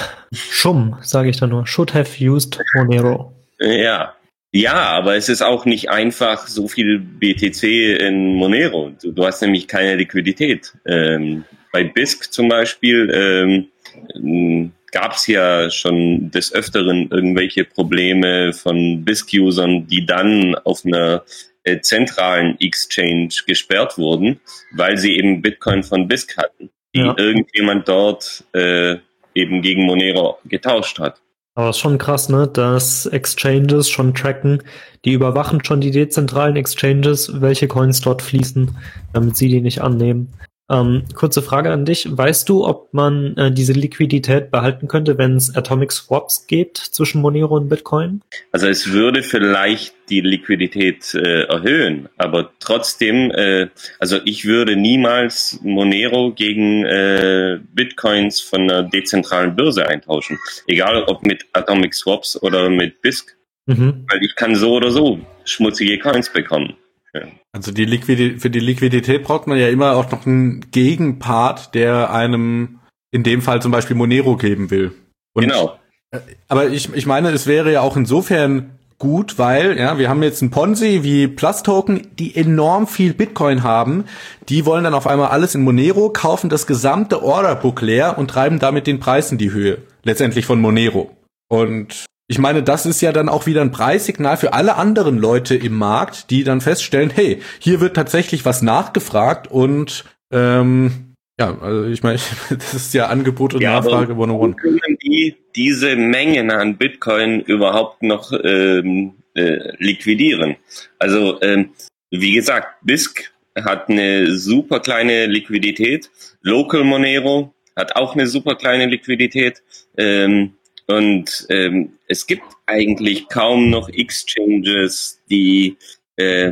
Schumm, sage ich da nur. Should have used Monero. Ja. Ja, aber es ist auch nicht einfach so viel B T C in Monero. Du, du hast nämlich keine Liquidität. Ähm, bei Bisq zum Beispiel ähm, gab es ja schon des Öfteren irgendwelche Probleme von Bisq-Usern, die dann auf einer äh, zentralen Exchange gesperrt wurden, weil sie eben Bitcoin von Bisq hatten, die Ja. irgendjemand dort äh, eben gegen Monero getauscht hat. Aber es ist schon krass, ne, dass Exchanges schon tracken, die überwachen schon die dezentralen Exchanges, welche Coins dort fließen, damit sie die nicht annehmen. Ähm, kurze Frage an dich. Weißt du, ob man äh, diese Liquidität behalten könnte, wenn es Atomic Swaps gibt zwischen Monero und Bitcoin? Also es würde vielleicht die Liquidität äh, erhöhen, aber trotzdem, äh, also ich würde niemals Monero gegen äh, Bitcoins von einer dezentralen Börse eintauschen, egal ob mit Atomic Swaps oder mit Bisq, Mhm. weil ich kann so oder so schmutzige Coins bekommen. Ja. Also die Liquidität, für die Liquidität braucht man ja immer auch noch einen Gegenpart, der einem in dem Fall zum Beispiel Monero geben will. Und, Genau. Aber ich, ich meine, es wäre ja auch insofern gut, weil ja, wir haben jetzt ein Ponzi wie Plus-Token, die enorm viel Bitcoin haben. Die wollen dann auf einmal alles in Monero, kaufen das gesamte Orderbook leer und treiben damit den Preis in die Höhe, letztendlich von Monero. Und ich meine, das ist ja dann auch wieder ein Preissignal für alle anderen Leute im Markt, die dann feststellen, hey, hier wird tatsächlich was nachgefragt und ähm, ja, also ich meine, das ist ja Angebot und Ja, Nachfrage aber hunderteins. können die diese Mengen an Bitcoin überhaupt noch ähm, äh, liquidieren? Also ähm, wie gesagt, Bisq hat eine super kleine Liquidität, Local Monero hat auch eine super kleine Liquidität ähm, und ähm, es gibt eigentlich kaum noch Exchanges, die äh,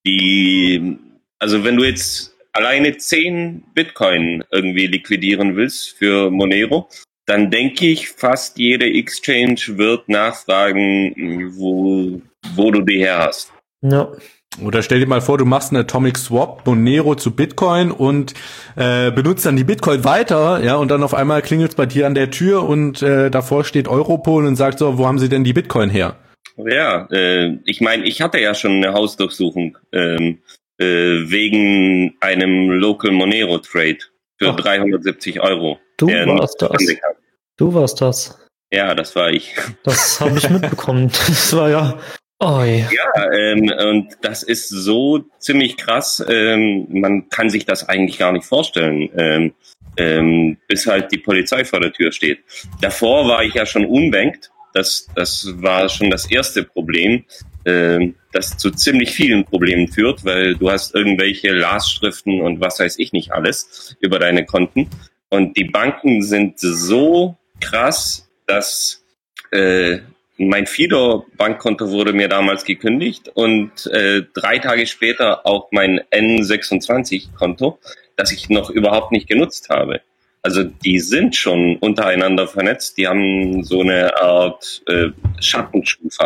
die also wenn du jetzt alleine zehn Bitcoin irgendwie liquidieren willst für Monero, dann denke ich, fast jede Exchange wird nachfragen, wo, wo du die her hast. Ja. Oder stell dir mal vor, du machst einen Atomic Swap, Monero zu Bitcoin und äh, benutzt dann die Bitcoin weiter, ja, und dann auf einmal klingelt's bei dir an der Tür und äh, davor steht Europol und sagt so, wo haben sie denn die Bitcoin her? Ja, äh, ich meine, ich hatte ja schon eine Hausdurchsuchung ähm, äh, wegen einem Local Monero Trade für Ach. dreihundertsiebzig Euro. Du der warst nicht das. zustande kam. Du warst das. Ja, das war ich. Das habe ich mitbekommen. Das war ja... Oi. Ja, ähm, und das ist so ziemlich krass. Ähm, man kann sich das eigentlich gar nicht vorstellen, ähm, ähm, bis halt die Polizei vor der Tür steht. Davor war ich ja schon unbankt. Das, das war schon das erste Problem. äh, das zu ziemlich vielen Problemen führt, weil du hast irgendwelche Lastschriften und was weiß ich nicht alles über deine Konten. Und die Banken sind so krass, dass äh, mein Fido-Bankkonto wurde mir damals gekündigt und äh, drei Tage später auch mein N sechsundzwanzig-Konto, das ich noch überhaupt nicht genutzt habe. Also die sind schon untereinander vernetzt. Die haben so eine Art äh, Schattenschufa.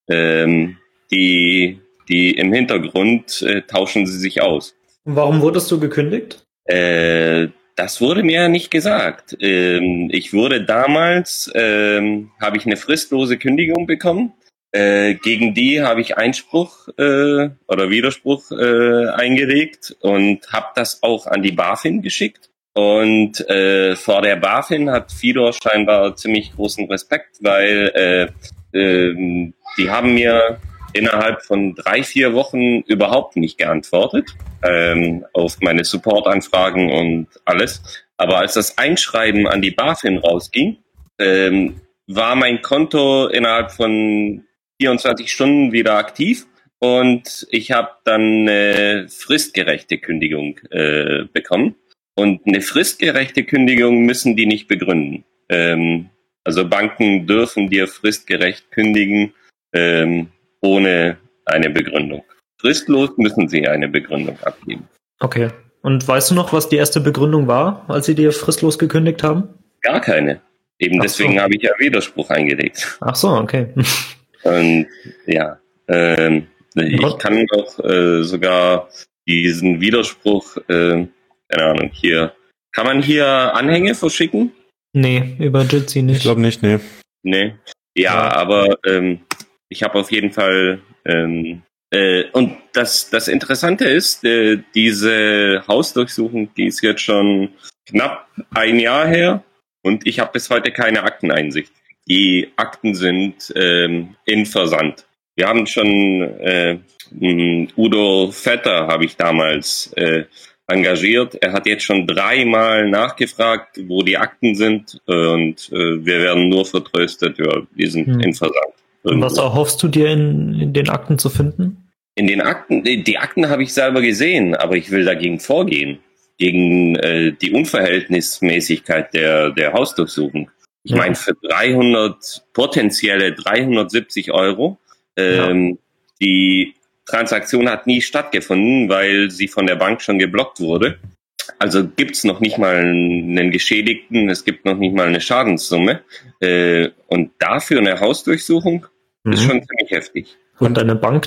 Ähm, die, die im Hintergrund äh, tauschen sie sich aus. Und warum wurdest du gekündigt? Äh, das wurde mir nicht gesagt. Ähm, ich wurde damals, ähm, habe ich eine fristlose Kündigung bekommen. Äh, gegen die habe ich Einspruch äh, oder Widerspruch äh, eingelegt und habe das auch an die BaFin geschickt. Und äh, vor der BaFin hat Fido scheinbar ziemlich großen Respekt, weil äh, äh, die haben mir innerhalb von drei, vier Wochen überhaupt nicht geantwortet ähm, auf meine Supportanfragen und alles. Aber als das Einschreiben an die BaFin rausging, ähm, war mein Konto innerhalb von vierundzwanzig Stunden wieder aktiv und ich habe dann eine fristgerechte Kündigung äh, bekommen. Und eine fristgerechte Kündigung müssen die nicht begründen. Ähm, also Banken dürfen dir fristgerecht kündigen, ähm, ohne eine Begründung. Fristlos müssen sie eine Begründung abgeben. Okay. Und weißt du noch, was die erste Begründung war, als sie dir fristlos gekündigt haben? Gar keine. Eben Ach deswegen so. habe ich ja Widerspruch eingelegt. Ach so, okay. Und ja, ähm, ich kann auch äh, sogar diesen Widerspruch, äh, keine Ahnung, hier. Kann man hier Anhänge verschicken? Nee, über Jitsi nicht. Ich glaube nicht, nee. Nee. Ja, ja. aber ähm, ich habe auf jeden Fall ähm, äh, und das das Interessante ist, äh, diese Hausdurchsuchung, die ist jetzt schon knapp ein Jahr her und ich habe bis heute keine Akteneinsicht. Die Akten sind ähm, in Versand. Wir haben schon äh, Udo Vetter habe ich damals äh, engagiert. Er hat jetzt schon dreimal nachgefragt, wo die Akten sind und äh, wir werden nur vertröstet, ja, die sind hm. in Versand. Und was erhoffst du dir in, in den Akten zu finden? In den Akten, die, die Akten habe ich selber gesehen, aber ich will dagegen vorgehen, gegen äh, die Unverhältnismäßigkeit der, der Hausdurchsuchung. Ich ja. meine, für dreihundert, potenzielle dreihundertsiebzig Euro, ähm, ja. die Transaktion hat nie stattgefunden, weil sie von der Bank schon geblockt wurde. Also gibt's noch nicht mal einen Geschädigten, es gibt noch nicht mal eine Schadenssumme. Äh, und dafür eine Hausdurchsuchung mhm. ist schon ziemlich heftig. Und deine Bank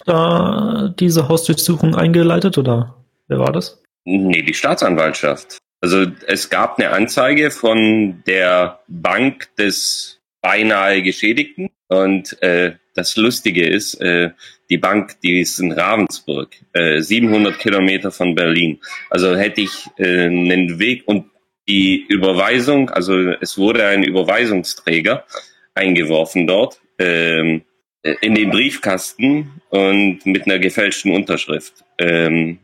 da diese Hausdurchsuchung eingeleitet oder wer war das? Nee, die Staatsanwaltschaft. Also es gab eine Anzeige von der Bank des beinahe Geschädigten und äh, das Lustige ist, äh, die Bank, die ist in Ravensburg, äh, siebenhundert Kilometer von Berlin. Also hätte ich äh, einen Weg und die Überweisung, also es wurde ein Überweisungsträger eingeworfen dort ähm, in den Briefkasten und mit einer gefälschten Unterschrift. Ähm,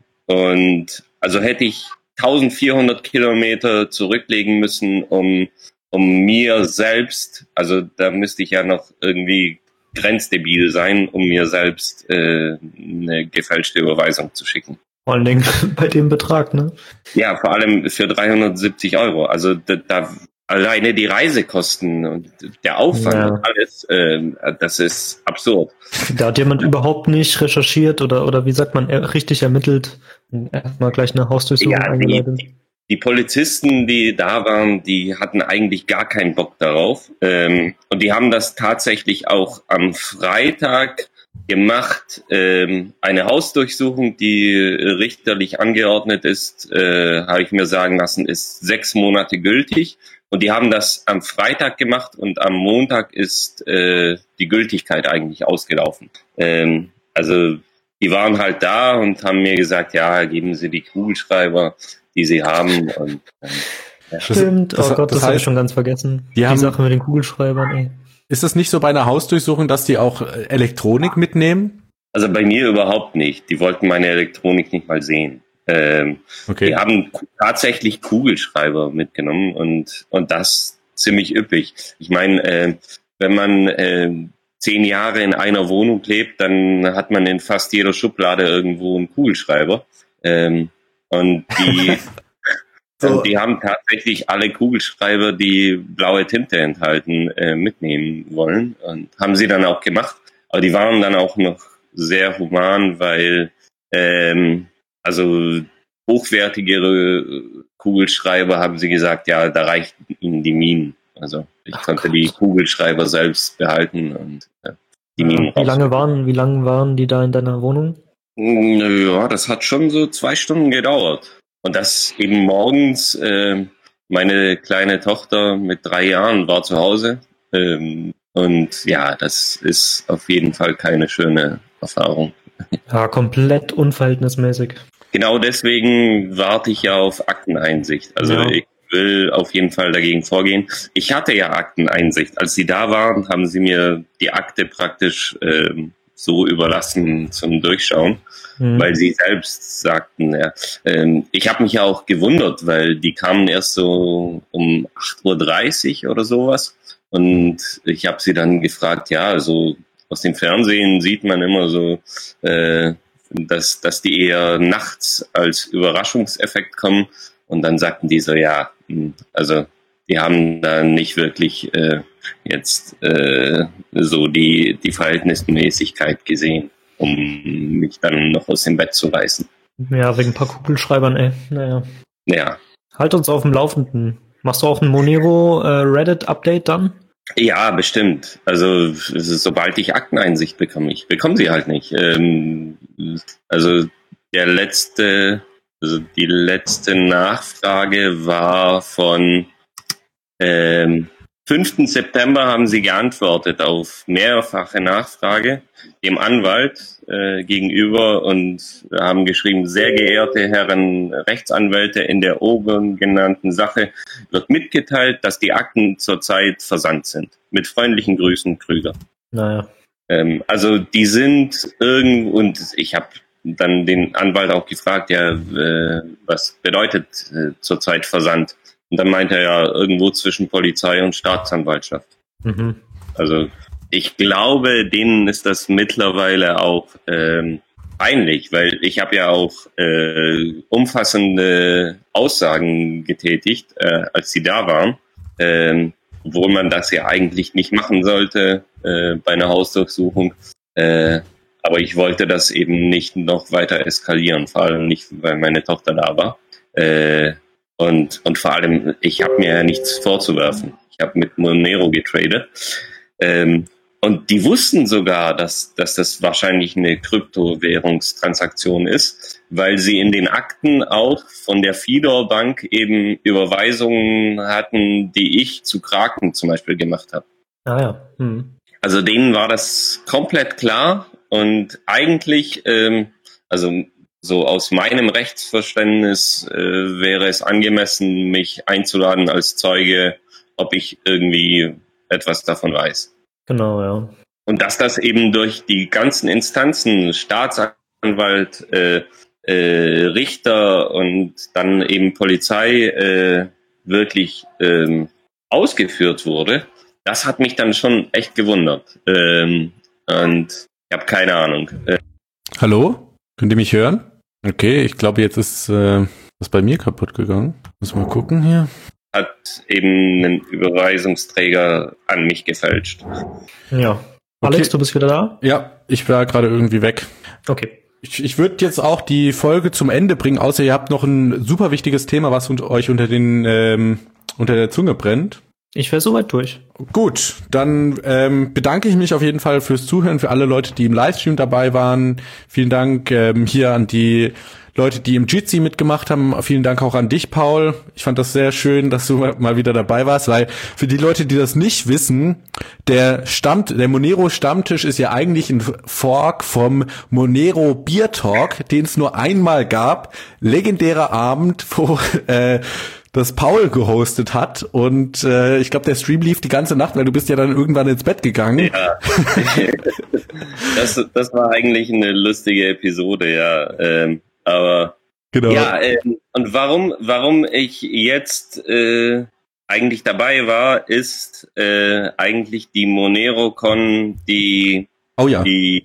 und also hätte ich eintausendvierhundert Kilometer zurücklegen müssen, um um mir selbst, also da müsste ich ja noch irgendwie grenzdebil sein, um mir selbst äh, eine gefälschte Überweisung zu schicken. Vor allen Dingen bei dem Betrag, ne? Ja, vor allem für dreihundertsiebzig Euro. Also da, da alleine die Reisekosten und der Aufwand ja. und alles, äh, das ist absurd. Da hat jemand überhaupt nicht recherchiert oder oder wie sagt man, richtig ermittelt und erstmal gleich eine Hausdurchsuchung ja, eingeleitet. Die, Die Polizisten, die da waren, die hatten eigentlich gar keinen Bock darauf. Ähm, und die haben das tatsächlich auch am Freitag gemacht. Ähm, eine Hausdurchsuchung, die richterlich angeordnet ist, äh, habe ich mir sagen lassen, ist sechs Monate gültig. Und die haben das am Freitag gemacht und am Montag ist äh, die Gültigkeit eigentlich ausgelaufen. Ähm, also die waren halt da und haben mir gesagt, ja, geben Sie die Kugelschreiber, die sie haben. Und, ähm, ja. Stimmt, das, oh Gott, das, das habe ich schon ganz vergessen. Die, die haben, Sache mit den Kugelschreibern, ey. Ist es nicht so bei einer Hausdurchsuchung, dass die auch Elektronik mitnehmen? Also bei mir überhaupt nicht. Die wollten meine Elektronik nicht mal sehen. Ähm, okay. Die haben tatsächlich Kugelschreiber mitgenommen und, und das ziemlich üppig. Ich meine, äh, wenn man äh, zehn Jahre in einer Wohnung lebt, dann hat man in fast jeder Schublade irgendwo einen Kugelschreiber. Ähm, und die, so. und die haben tatsächlich alle Kugelschreiber, die blaue Tinte enthalten, äh, mitnehmen wollen. Und haben sie dann auch gemacht. Aber die waren dann auch noch sehr human, weil ähm, also hochwertigere Kugelschreiber haben sie gesagt, ja, da reichten ihnen die Minen. Also ich Ach konnte Gott. die Kugelschreiber selbst behalten und ja, die Minen. Wie lange waren, wie lange waren die da in deiner Wohnung? Ja, das hat schon so zwei Stunden gedauert. Und das eben morgens, äh, meine kleine Tochter mit drei Jahren war zu Hause. Ähm, und ja, das ist auf jeden Fall keine schöne Erfahrung. Ja, komplett unverhältnismäßig. Genau deswegen warte ich ja auf Akteneinsicht. Also ja. ich will auf jeden Fall dagegen vorgehen. Ich hatte ja Akteneinsicht. Als sie da waren, haben sie mir die Akte praktisch ähm, so überlassen zum Durchschauen, mhm. weil sie selbst sagten, ja, ähm, ich habe mich ja auch gewundert, weil die kamen erst so um acht Uhr dreißig oder sowas und ich habe sie dann gefragt, ja, also aus dem Fernsehen sieht man immer so, äh, dass, dass die eher nachts als Überraschungseffekt kommen. Und dann sagten die so, ja, also die haben da nicht wirklich äh, jetzt äh, so die, die Verhältnismäßigkeit gesehen, um mich dann noch aus dem Bett zu reißen. Ja, wegen ein paar Kugelschreibern, ey. Naja. Ja. Halt uns auf dem Laufenden. Machst du auch ein Monero äh, Reddit-Update dann? Ja, bestimmt. Also sobald ich Akteneinsicht bekomme, ich bekomme sie halt nicht. Ähm, also der letzte, also die letzte Nachfrage war von ähm, fünften September haben sie geantwortet auf mehrfache Nachfrage dem Anwalt äh, gegenüber und haben geschrieben, sehr geehrte Herren Rechtsanwälte, in der oben genannten Sache wird mitgeteilt, dass die Akten zurzeit versandt sind. Mit freundlichen Grüßen, Krüger. Naja. Ähm, also die sind irgendwo, und ich habe dann den Anwalt auch gefragt, ja, äh, was bedeutet äh, zurzeit Versand? Und dann meinte er ja irgendwo zwischen Polizei und Staatsanwaltschaft. Mhm. Also ich glaube, denen ist das mittlerweile auch ähm, peinlich, weil ich habe ja auch äh, umfassende Aussagen getätigt, äh, als sie da waren, äh, obwohl man das ja eigentlich nicht machen sollte äh, bei einer Hausdurchsuchung. Äh, aber ich wollte das eben nicht noch weiter eskalieren, vor allem nicht, weil meine Tochter da war. Äh, Und, und vor allem, ich habe mir ja nichts vorzuwerfen. Ich habe mit Monero getradet. Ähm, und die wussten sogar, dass, dass das wahrscheinlich eine Kryptowährungstransaktion ist, weil sie in den Akten auch von der Fidor Bank eben Überweisungen hatten, die ich zu Kraken zum Beispiel gemacht habe. Ah ja. Hm. Also denen war das komplett klar. Und eigentlich, ähm, also so aus meinem Rechtsverständnis äh, wäre es angemessen, mich einzuladen als Zeuge, ob ich irgendwie etwas davon weiß. Genau, ja. Und dass das eben durch die ganzen Instanzen, Staatsanwalt, äh, äh, Richter und dann eben Polizei äh, wirklich äh, ausgeführt wurde, das hat mich dann schon echt gewundert. Ähm, und ich habe keine Ahnung. Äh, Hallo? Könnt ihr mich hören? Okay, ich glaube, jetzt ist äh, das bei mir kaputt gegangen. Muss mal gucken hier. Hat eben einen Überweisungsträger an mich gefälscht. Ja. Alex, okay. Du bist wieder da? Ja, ich war gerade irgendwie weg. Okay. Ich, ich würde jetzt auch die Folge zum Ende bringen, außer ihr habt noch ein super wichtiges Thema, was euch unter den ähm, unter der Zunge brennt. Ich wäre soweit durch. Gut, dann ähm, bedanke ich mich auf jeden Fall fürs Zuhören, für alle Leute, die im Livestream dabei waren. Vielen Dank ähm, hier an die Leute, die im Jitsi mitgemacht haben. Vielen Dank auch an dich, Paul. Ich fand das sehr schön, dass du mal wieder dabei warst, weil für die Leute, die das nicht wissen, der Stammt, der Monero Stammtisch ist ja eigentlich ein Fork vom Monero Beer Talk, den es nur einmal gab. Legendärer Abend, wo äh, das Paul gehostet hat und äh, ich glaube, der Stream lief die ganze Nacht, weil du bist ja dann irgendwann ins Bett gegangen. Ja, das, das war eigentlich eine lustige Episode, ja. Ähm, aber genau. Ja, ähm, und warum, warum ich jetzt äh, eigentlich dabei war, ist äh, eigentlich die MoneroCon, die, oh ja. die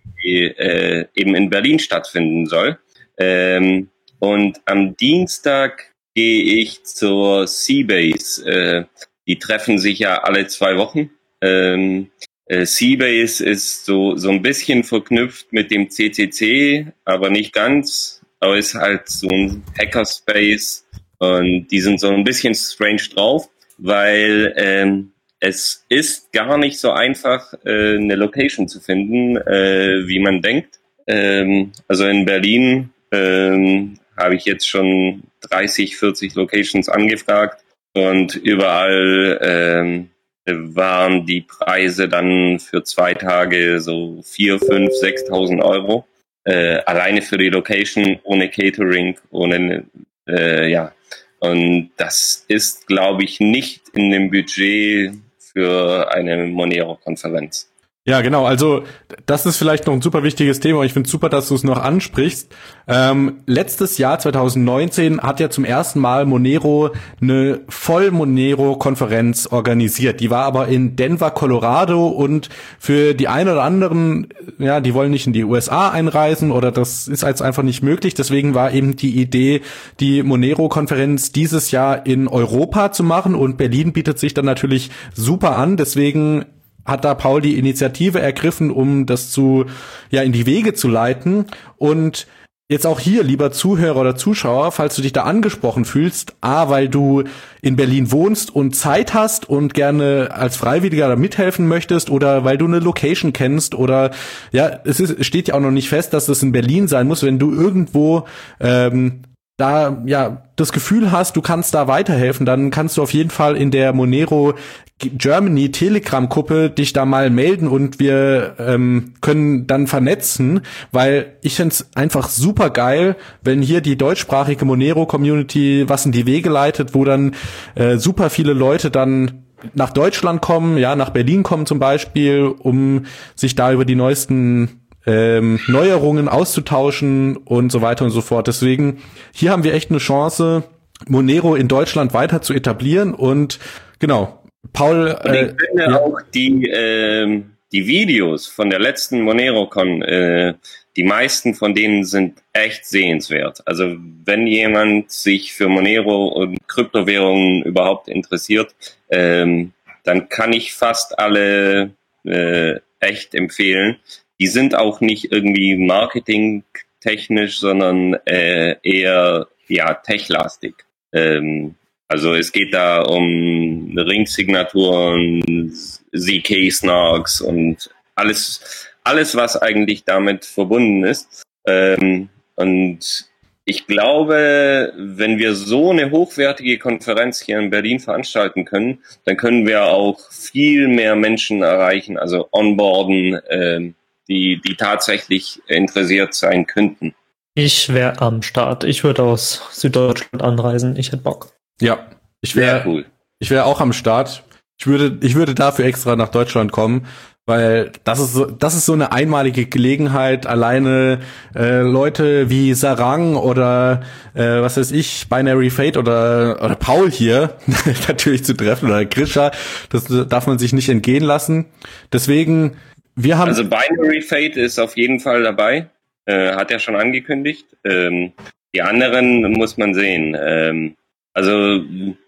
äh, eben in Berlin stattfinden soll. Ähm, und am Dienstag gehe ich zur Seabase. Äh, die treffen sich ja alle zwei Wochen. Ähm, äh, Seabase ist so so ein bisschen verknüpft mit dem C C C, aber nicht ganz. Aber ist halt so ein Hackerspace und die sind so ein bisschen strange drauf, weil ähm, es ist gar nicht so einfach, äh, eine Location zu finden, äh, wie man denkt. Ähm, also in Berlin ähm, habe ich jetzt schon dreißig, vierzig Locations angefragt und überall ähm, waren die Preise dann für zwei Tage so vier, fünf, sechstausend Euro. Äh, alleine für die Location, ohne Catering, ohne, äh, ja. Und das ist, glaube ich, nicht in dem Budget für eine Monero-Konferenz. Ja, genau. Also das ist vielleicht noch ein super wichtiges Thema. Ich finde es super, dass du es noch ansprichst. Ähm, letztes Jahr, zwanzig neunzehn, hat ja zum ersten Mal Monero eine Voll-Monero-Konferenz organisiert. Die war aber in Denver, Colorado, und für die einen oder anderen, ja, die wollen nicht in die U S A einreisen oder das ist jetzt einfach nicht möglich. Deswegen war eben die Idee, die Monero-Konferenz dieses Jahr in Europa zu machen, und Berlin bietet sich dann natürlich super an. Deswegen hat da Paul die Initiative ergriffen, um das zu, ja, in die Wege zu leiten. Und jetzt auch hier, lieber Zuhörer oder Zuschauer, falls du dich da angesprochen fühlst, A, weil du in Berlin wohnst und Zeit hast und gerne als Freiwilliger da mithelfen möchtest, oder weil du eine Location kennst, oder, ja, es ist, es steht ja auch noch nicht fest, dass es in Berlin sein muss, wenn du irgendwo, ähm, da, ja, das Gefühl hast, du kannst da weiterhelfen, dann kannst du auf jeden Fall in der Monero Germany Telegram-Gruppe dich da mal melden, und wir ähm, können dann vernetzen, weil ich finde es einfach super geil, wenn hier die deutschsprachige Monero-Community was in die Wege leitet, wo dann äh, super viele Leute dann nach Deutschland kommen, ja, nach Berlin kommen zum Beispiel, um sich da über die neuesten ähm, Neuerungen auszutauschen und so weiter und so fort. Deswegen, hier haben wir echt eine Chance, Monero in Deutschland weiter zu etablieren, und genau, Paul, und ich äh, finde ja. auch die, äh, die Videos von der letzten MoneroCon, äh, die meisten von denen sind echt sehenswert. Also wenn jemand sich für Monero und Kryptowährungen überhaupt interessiert, ähm, dann kann ich fast alle äh, echt empfehlen. Die sind auch nicht irgendwie marketingtechnisch, sondern äh, eher ja techlastig. Ähm, Also es geht da um Ringsignaturen, Z K-Snarks und alles, alles, was eigentlich damit verbunden ist. Ähm, und ich glaube, wenn wir so eine hochwertige Konferenz hier in Berlin veranstalten können, dann können wir auch viel mehr Menschen erreichen, also onboarden, ähm, die, die tatsächlich interessiert sein könnten. Ich wäre am Start. Ich würde aus Süddeutschland anreisen. Ich hätte Bock. Ja, ich wäre cool. Ich wäre auch am Start. Ich würde ich würde dafür extra nach Deutschland kommen, weil das ist so das ist so eine einmalige Gelegenheit, alleine äh, Leute wie Sarang oder äh, was weiß ich, Binary Fate oder oder Paul hier natürlich zu treffen, oder Grisha. Das darf man sich nicht entgehen lassen. Deswegen, wir haben Also Binary Fate ist auf jeden Fall dabei, äh, hat er schon angekündigt. Ähm, die anderen muss man sehen. Ähm, Also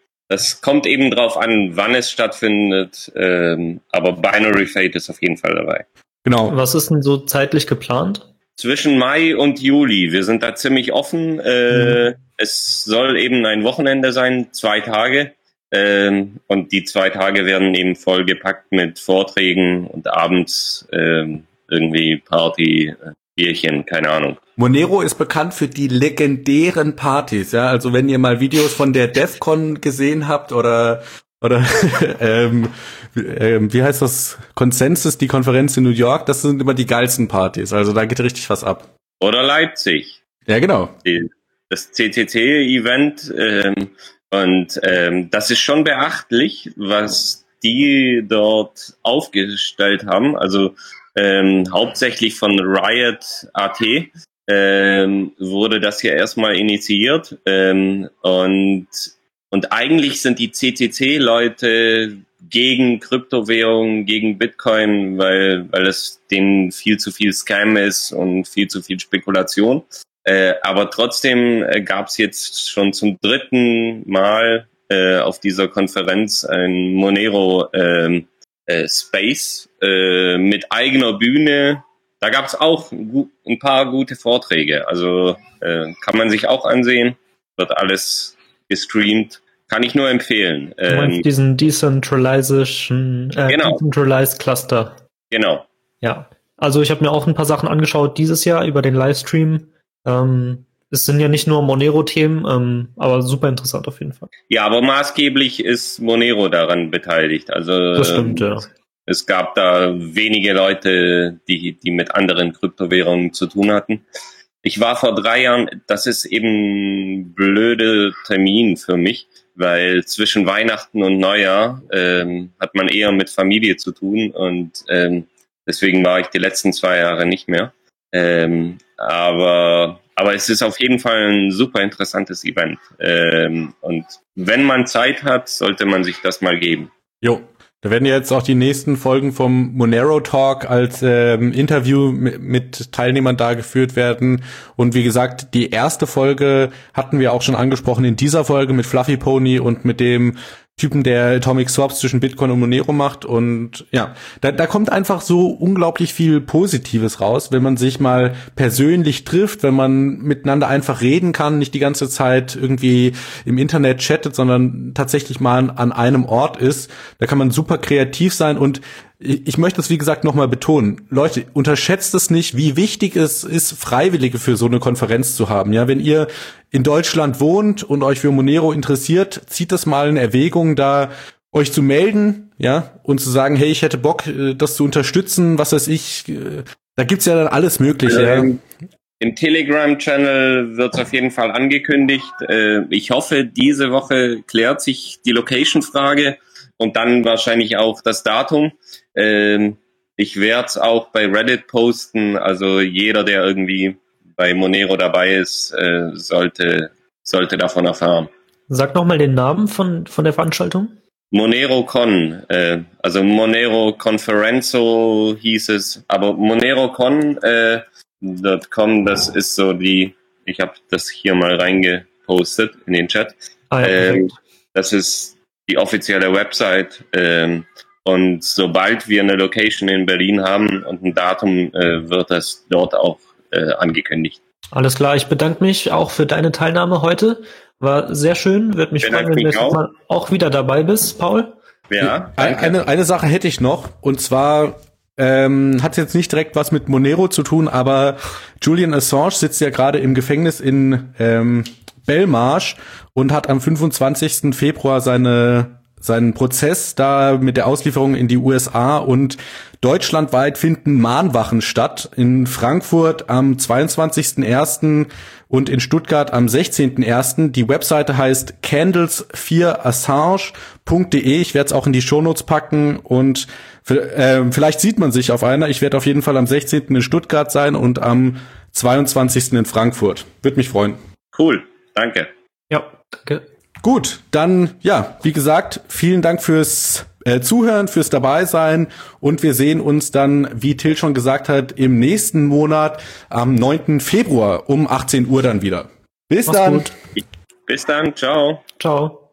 das kommt eben drauf an, wann es stattfindet, ähm, aber Binary Fate ist auf jeden Fall dabei. Genau. Was ist denn so zeitlich geplant? Zwischen Mai und Juli, wir sind da ziemlich offen. Äh, mhm. Es soll eben ein Wochenende sein, zwei Tage. Ähm, und die zwei Tage werden eben vollgepackt mit Vorträgen und abends ähm, irgendwie Party, Bierchen, keine Ahnung. Monero ist bekannt für die legendären Partys, ja. Also wenn ihr mal Videos von der DEFCON gesehen habt oder oder ähm, ähm, wie heißt das, Consensus, die Konferenz in New York, das sind immer die geilsten Partys. Also da geht richtig was ab. Oder Leipzig. Ja, genau. Das C C C-Event ähm, und ähm, das ist schon beachtlich, was die dort aufgestellt haben. Also ähm, hauptsächlich von Riot Punkt A T ähm, wurde das ja erstmal initiiert ähm, und und eigentlich sind die C C C-Leute gegen Kryptowährungen, gegen Bitcoin, weil, weil es denen viel zu viel Scam ist und viel zu viel Spekulation. Äh, aber trotzdem äh, gab es jetzt schon zum dritten Mal äh, auf dieser Konferenz ein Monero äh, äh, Space äh, mit eigener Bühne. Da gab es auch ein, ein paar gute Vorträge. Also äh, kann man sich auch ansehen. Wird alles gestreamt. Kann ich nur empfehlen. Du meinst ähm, diesen Decentralization, äh, genau. Decentralized Cluster. Genau. Ja, also ich habe mir auch ein paar Sachen angeschaut dieses Jahr über den Livestream. Ähm, es sind ja nicht nur Monero-Themen, ähm, aber super interessant auf jeden Fall. Ja, aber maßgeblich ist Monero daran beteiligt. Also Das stimmt, ähm, ja. es gab da wenige Leute, die, die mit anderen Kryptowährungen zu tun hatten. Ich war vor drei Jahren, das ist eben ein blöder Termin für mich, weil zwischen Weihnachten und Neujahr ähm, hat man eher mit Familie zu tun und ähm, deswegen war ich die letzten zwei Jahre nicht mehr. Ähm, aber aber es ist auf jeden Fall ein super interessantes Event. Ähm, und wenn man Zeit hat, sollte man sich das mal geben. Jo, da werden jetzt auch die nächsten Folgen vom Monero Talk als ähm, Interview mit, mit Teilnehmern da geführt werden. Und wie gesagt, die erste Folge hatten wir auch schon angesprochen in dieser Folge mit Fluffy Pony und mit dem Typen, der Atomic Swaps zwischen Bitcoin und Monero macht. Und ja, da, da kommt einfach so unglaublich viel Positives raus, wenn man sich mal persönlich trifft, wenn man miteinander einfach reden kann, nicht die ganze Zeit irgendwie im Internet chattet, sondern tatsächlich mal an einem Ort ist. Da kann man super kreativ sein und ich möchte es, wie gesagt, nochmal betonen. Leute, unterschätzt es nicht, wie wichtig es ist, Freiwillige für so eine Konferenz zu haben. Ja, wenn ihr in Deutschland wohnt und euch für Monero interessiert, zieht das mal in Erwägung, da euch zu melden, ja, und zu sagen, hey, ich hätte Bock, das zu unterstützen, was weiß ich. Da gibt's ja dann alles Mögliche. Ähm, ja. Im Telegram-Channel wird es auf jeden Fall angekündigt. Ich hoffe, diese Woche klärt sich die Location-Frage und dann wahrscheinlich auch das Datum. Ich werde es auch bei Reddit posten, also jeder, der irgendwie bei Monero dabei ist, sollte, sollte davon erfahren. Sag nochmal den Namen von, von der Veranstaltung. MoneroCon, äh, also Monero Conferenzo hieß es, aber MoneroCon äh, .com, das ist so die, ich habe das hier mal reingepostet in den Chat. Ah, ja, ähm, das ist die offizielle Website ähm, und sobald wir eine Location in Berlin haben und ein Datum, äh, wird das dort auch äh, angekündigt. Alles klar, ich bedanke mich auch für deine Teilnahme heute. War sehr schön, würde mich freuen, wenn du nächstes Mal auch wieder dabei bist, Paul. Ja, danke. Eine, eine Sache hätte ich noch, und zwar ähm, hat jetzt nicht direkt was mit Monero zu tun, aber Julian Assange sitzt ja gerade im Gefängnis in ähm, Belmarsh und hat am fünfundzwanzigsten Februar seine seinen Prozess da mit der Auslieferung in die U S A, und deutschlandweit finden Mahnwachen statt. In Frankfurt am zweiundzwanzigsten ersten und in Stuttgart am sechzehnten ersten Die Webseite heißt candles vier assange punkt de. Ich werde es auch in die Shownotes packen und äh, vielleicht sieht man sich auf einer. Ich werde auf jeden Fall am sechzehnten in Stuttgart sein und am zweiundzwanzigsten in Frankfurt. Würde mich freuen. Cool, danke. Ja, danke. Gut, dann, ja, wie gesagt, vielen Dank fürs äh, Zuhören, fürs Dabeisein, und wir sehen uns dann, wie Till schon gesagt hat, im nächsten Monat am neunten Februar um achtzehn Uhr dann wieder. Bis Mach's dann. gut. Bis dann, ciao. Ciao.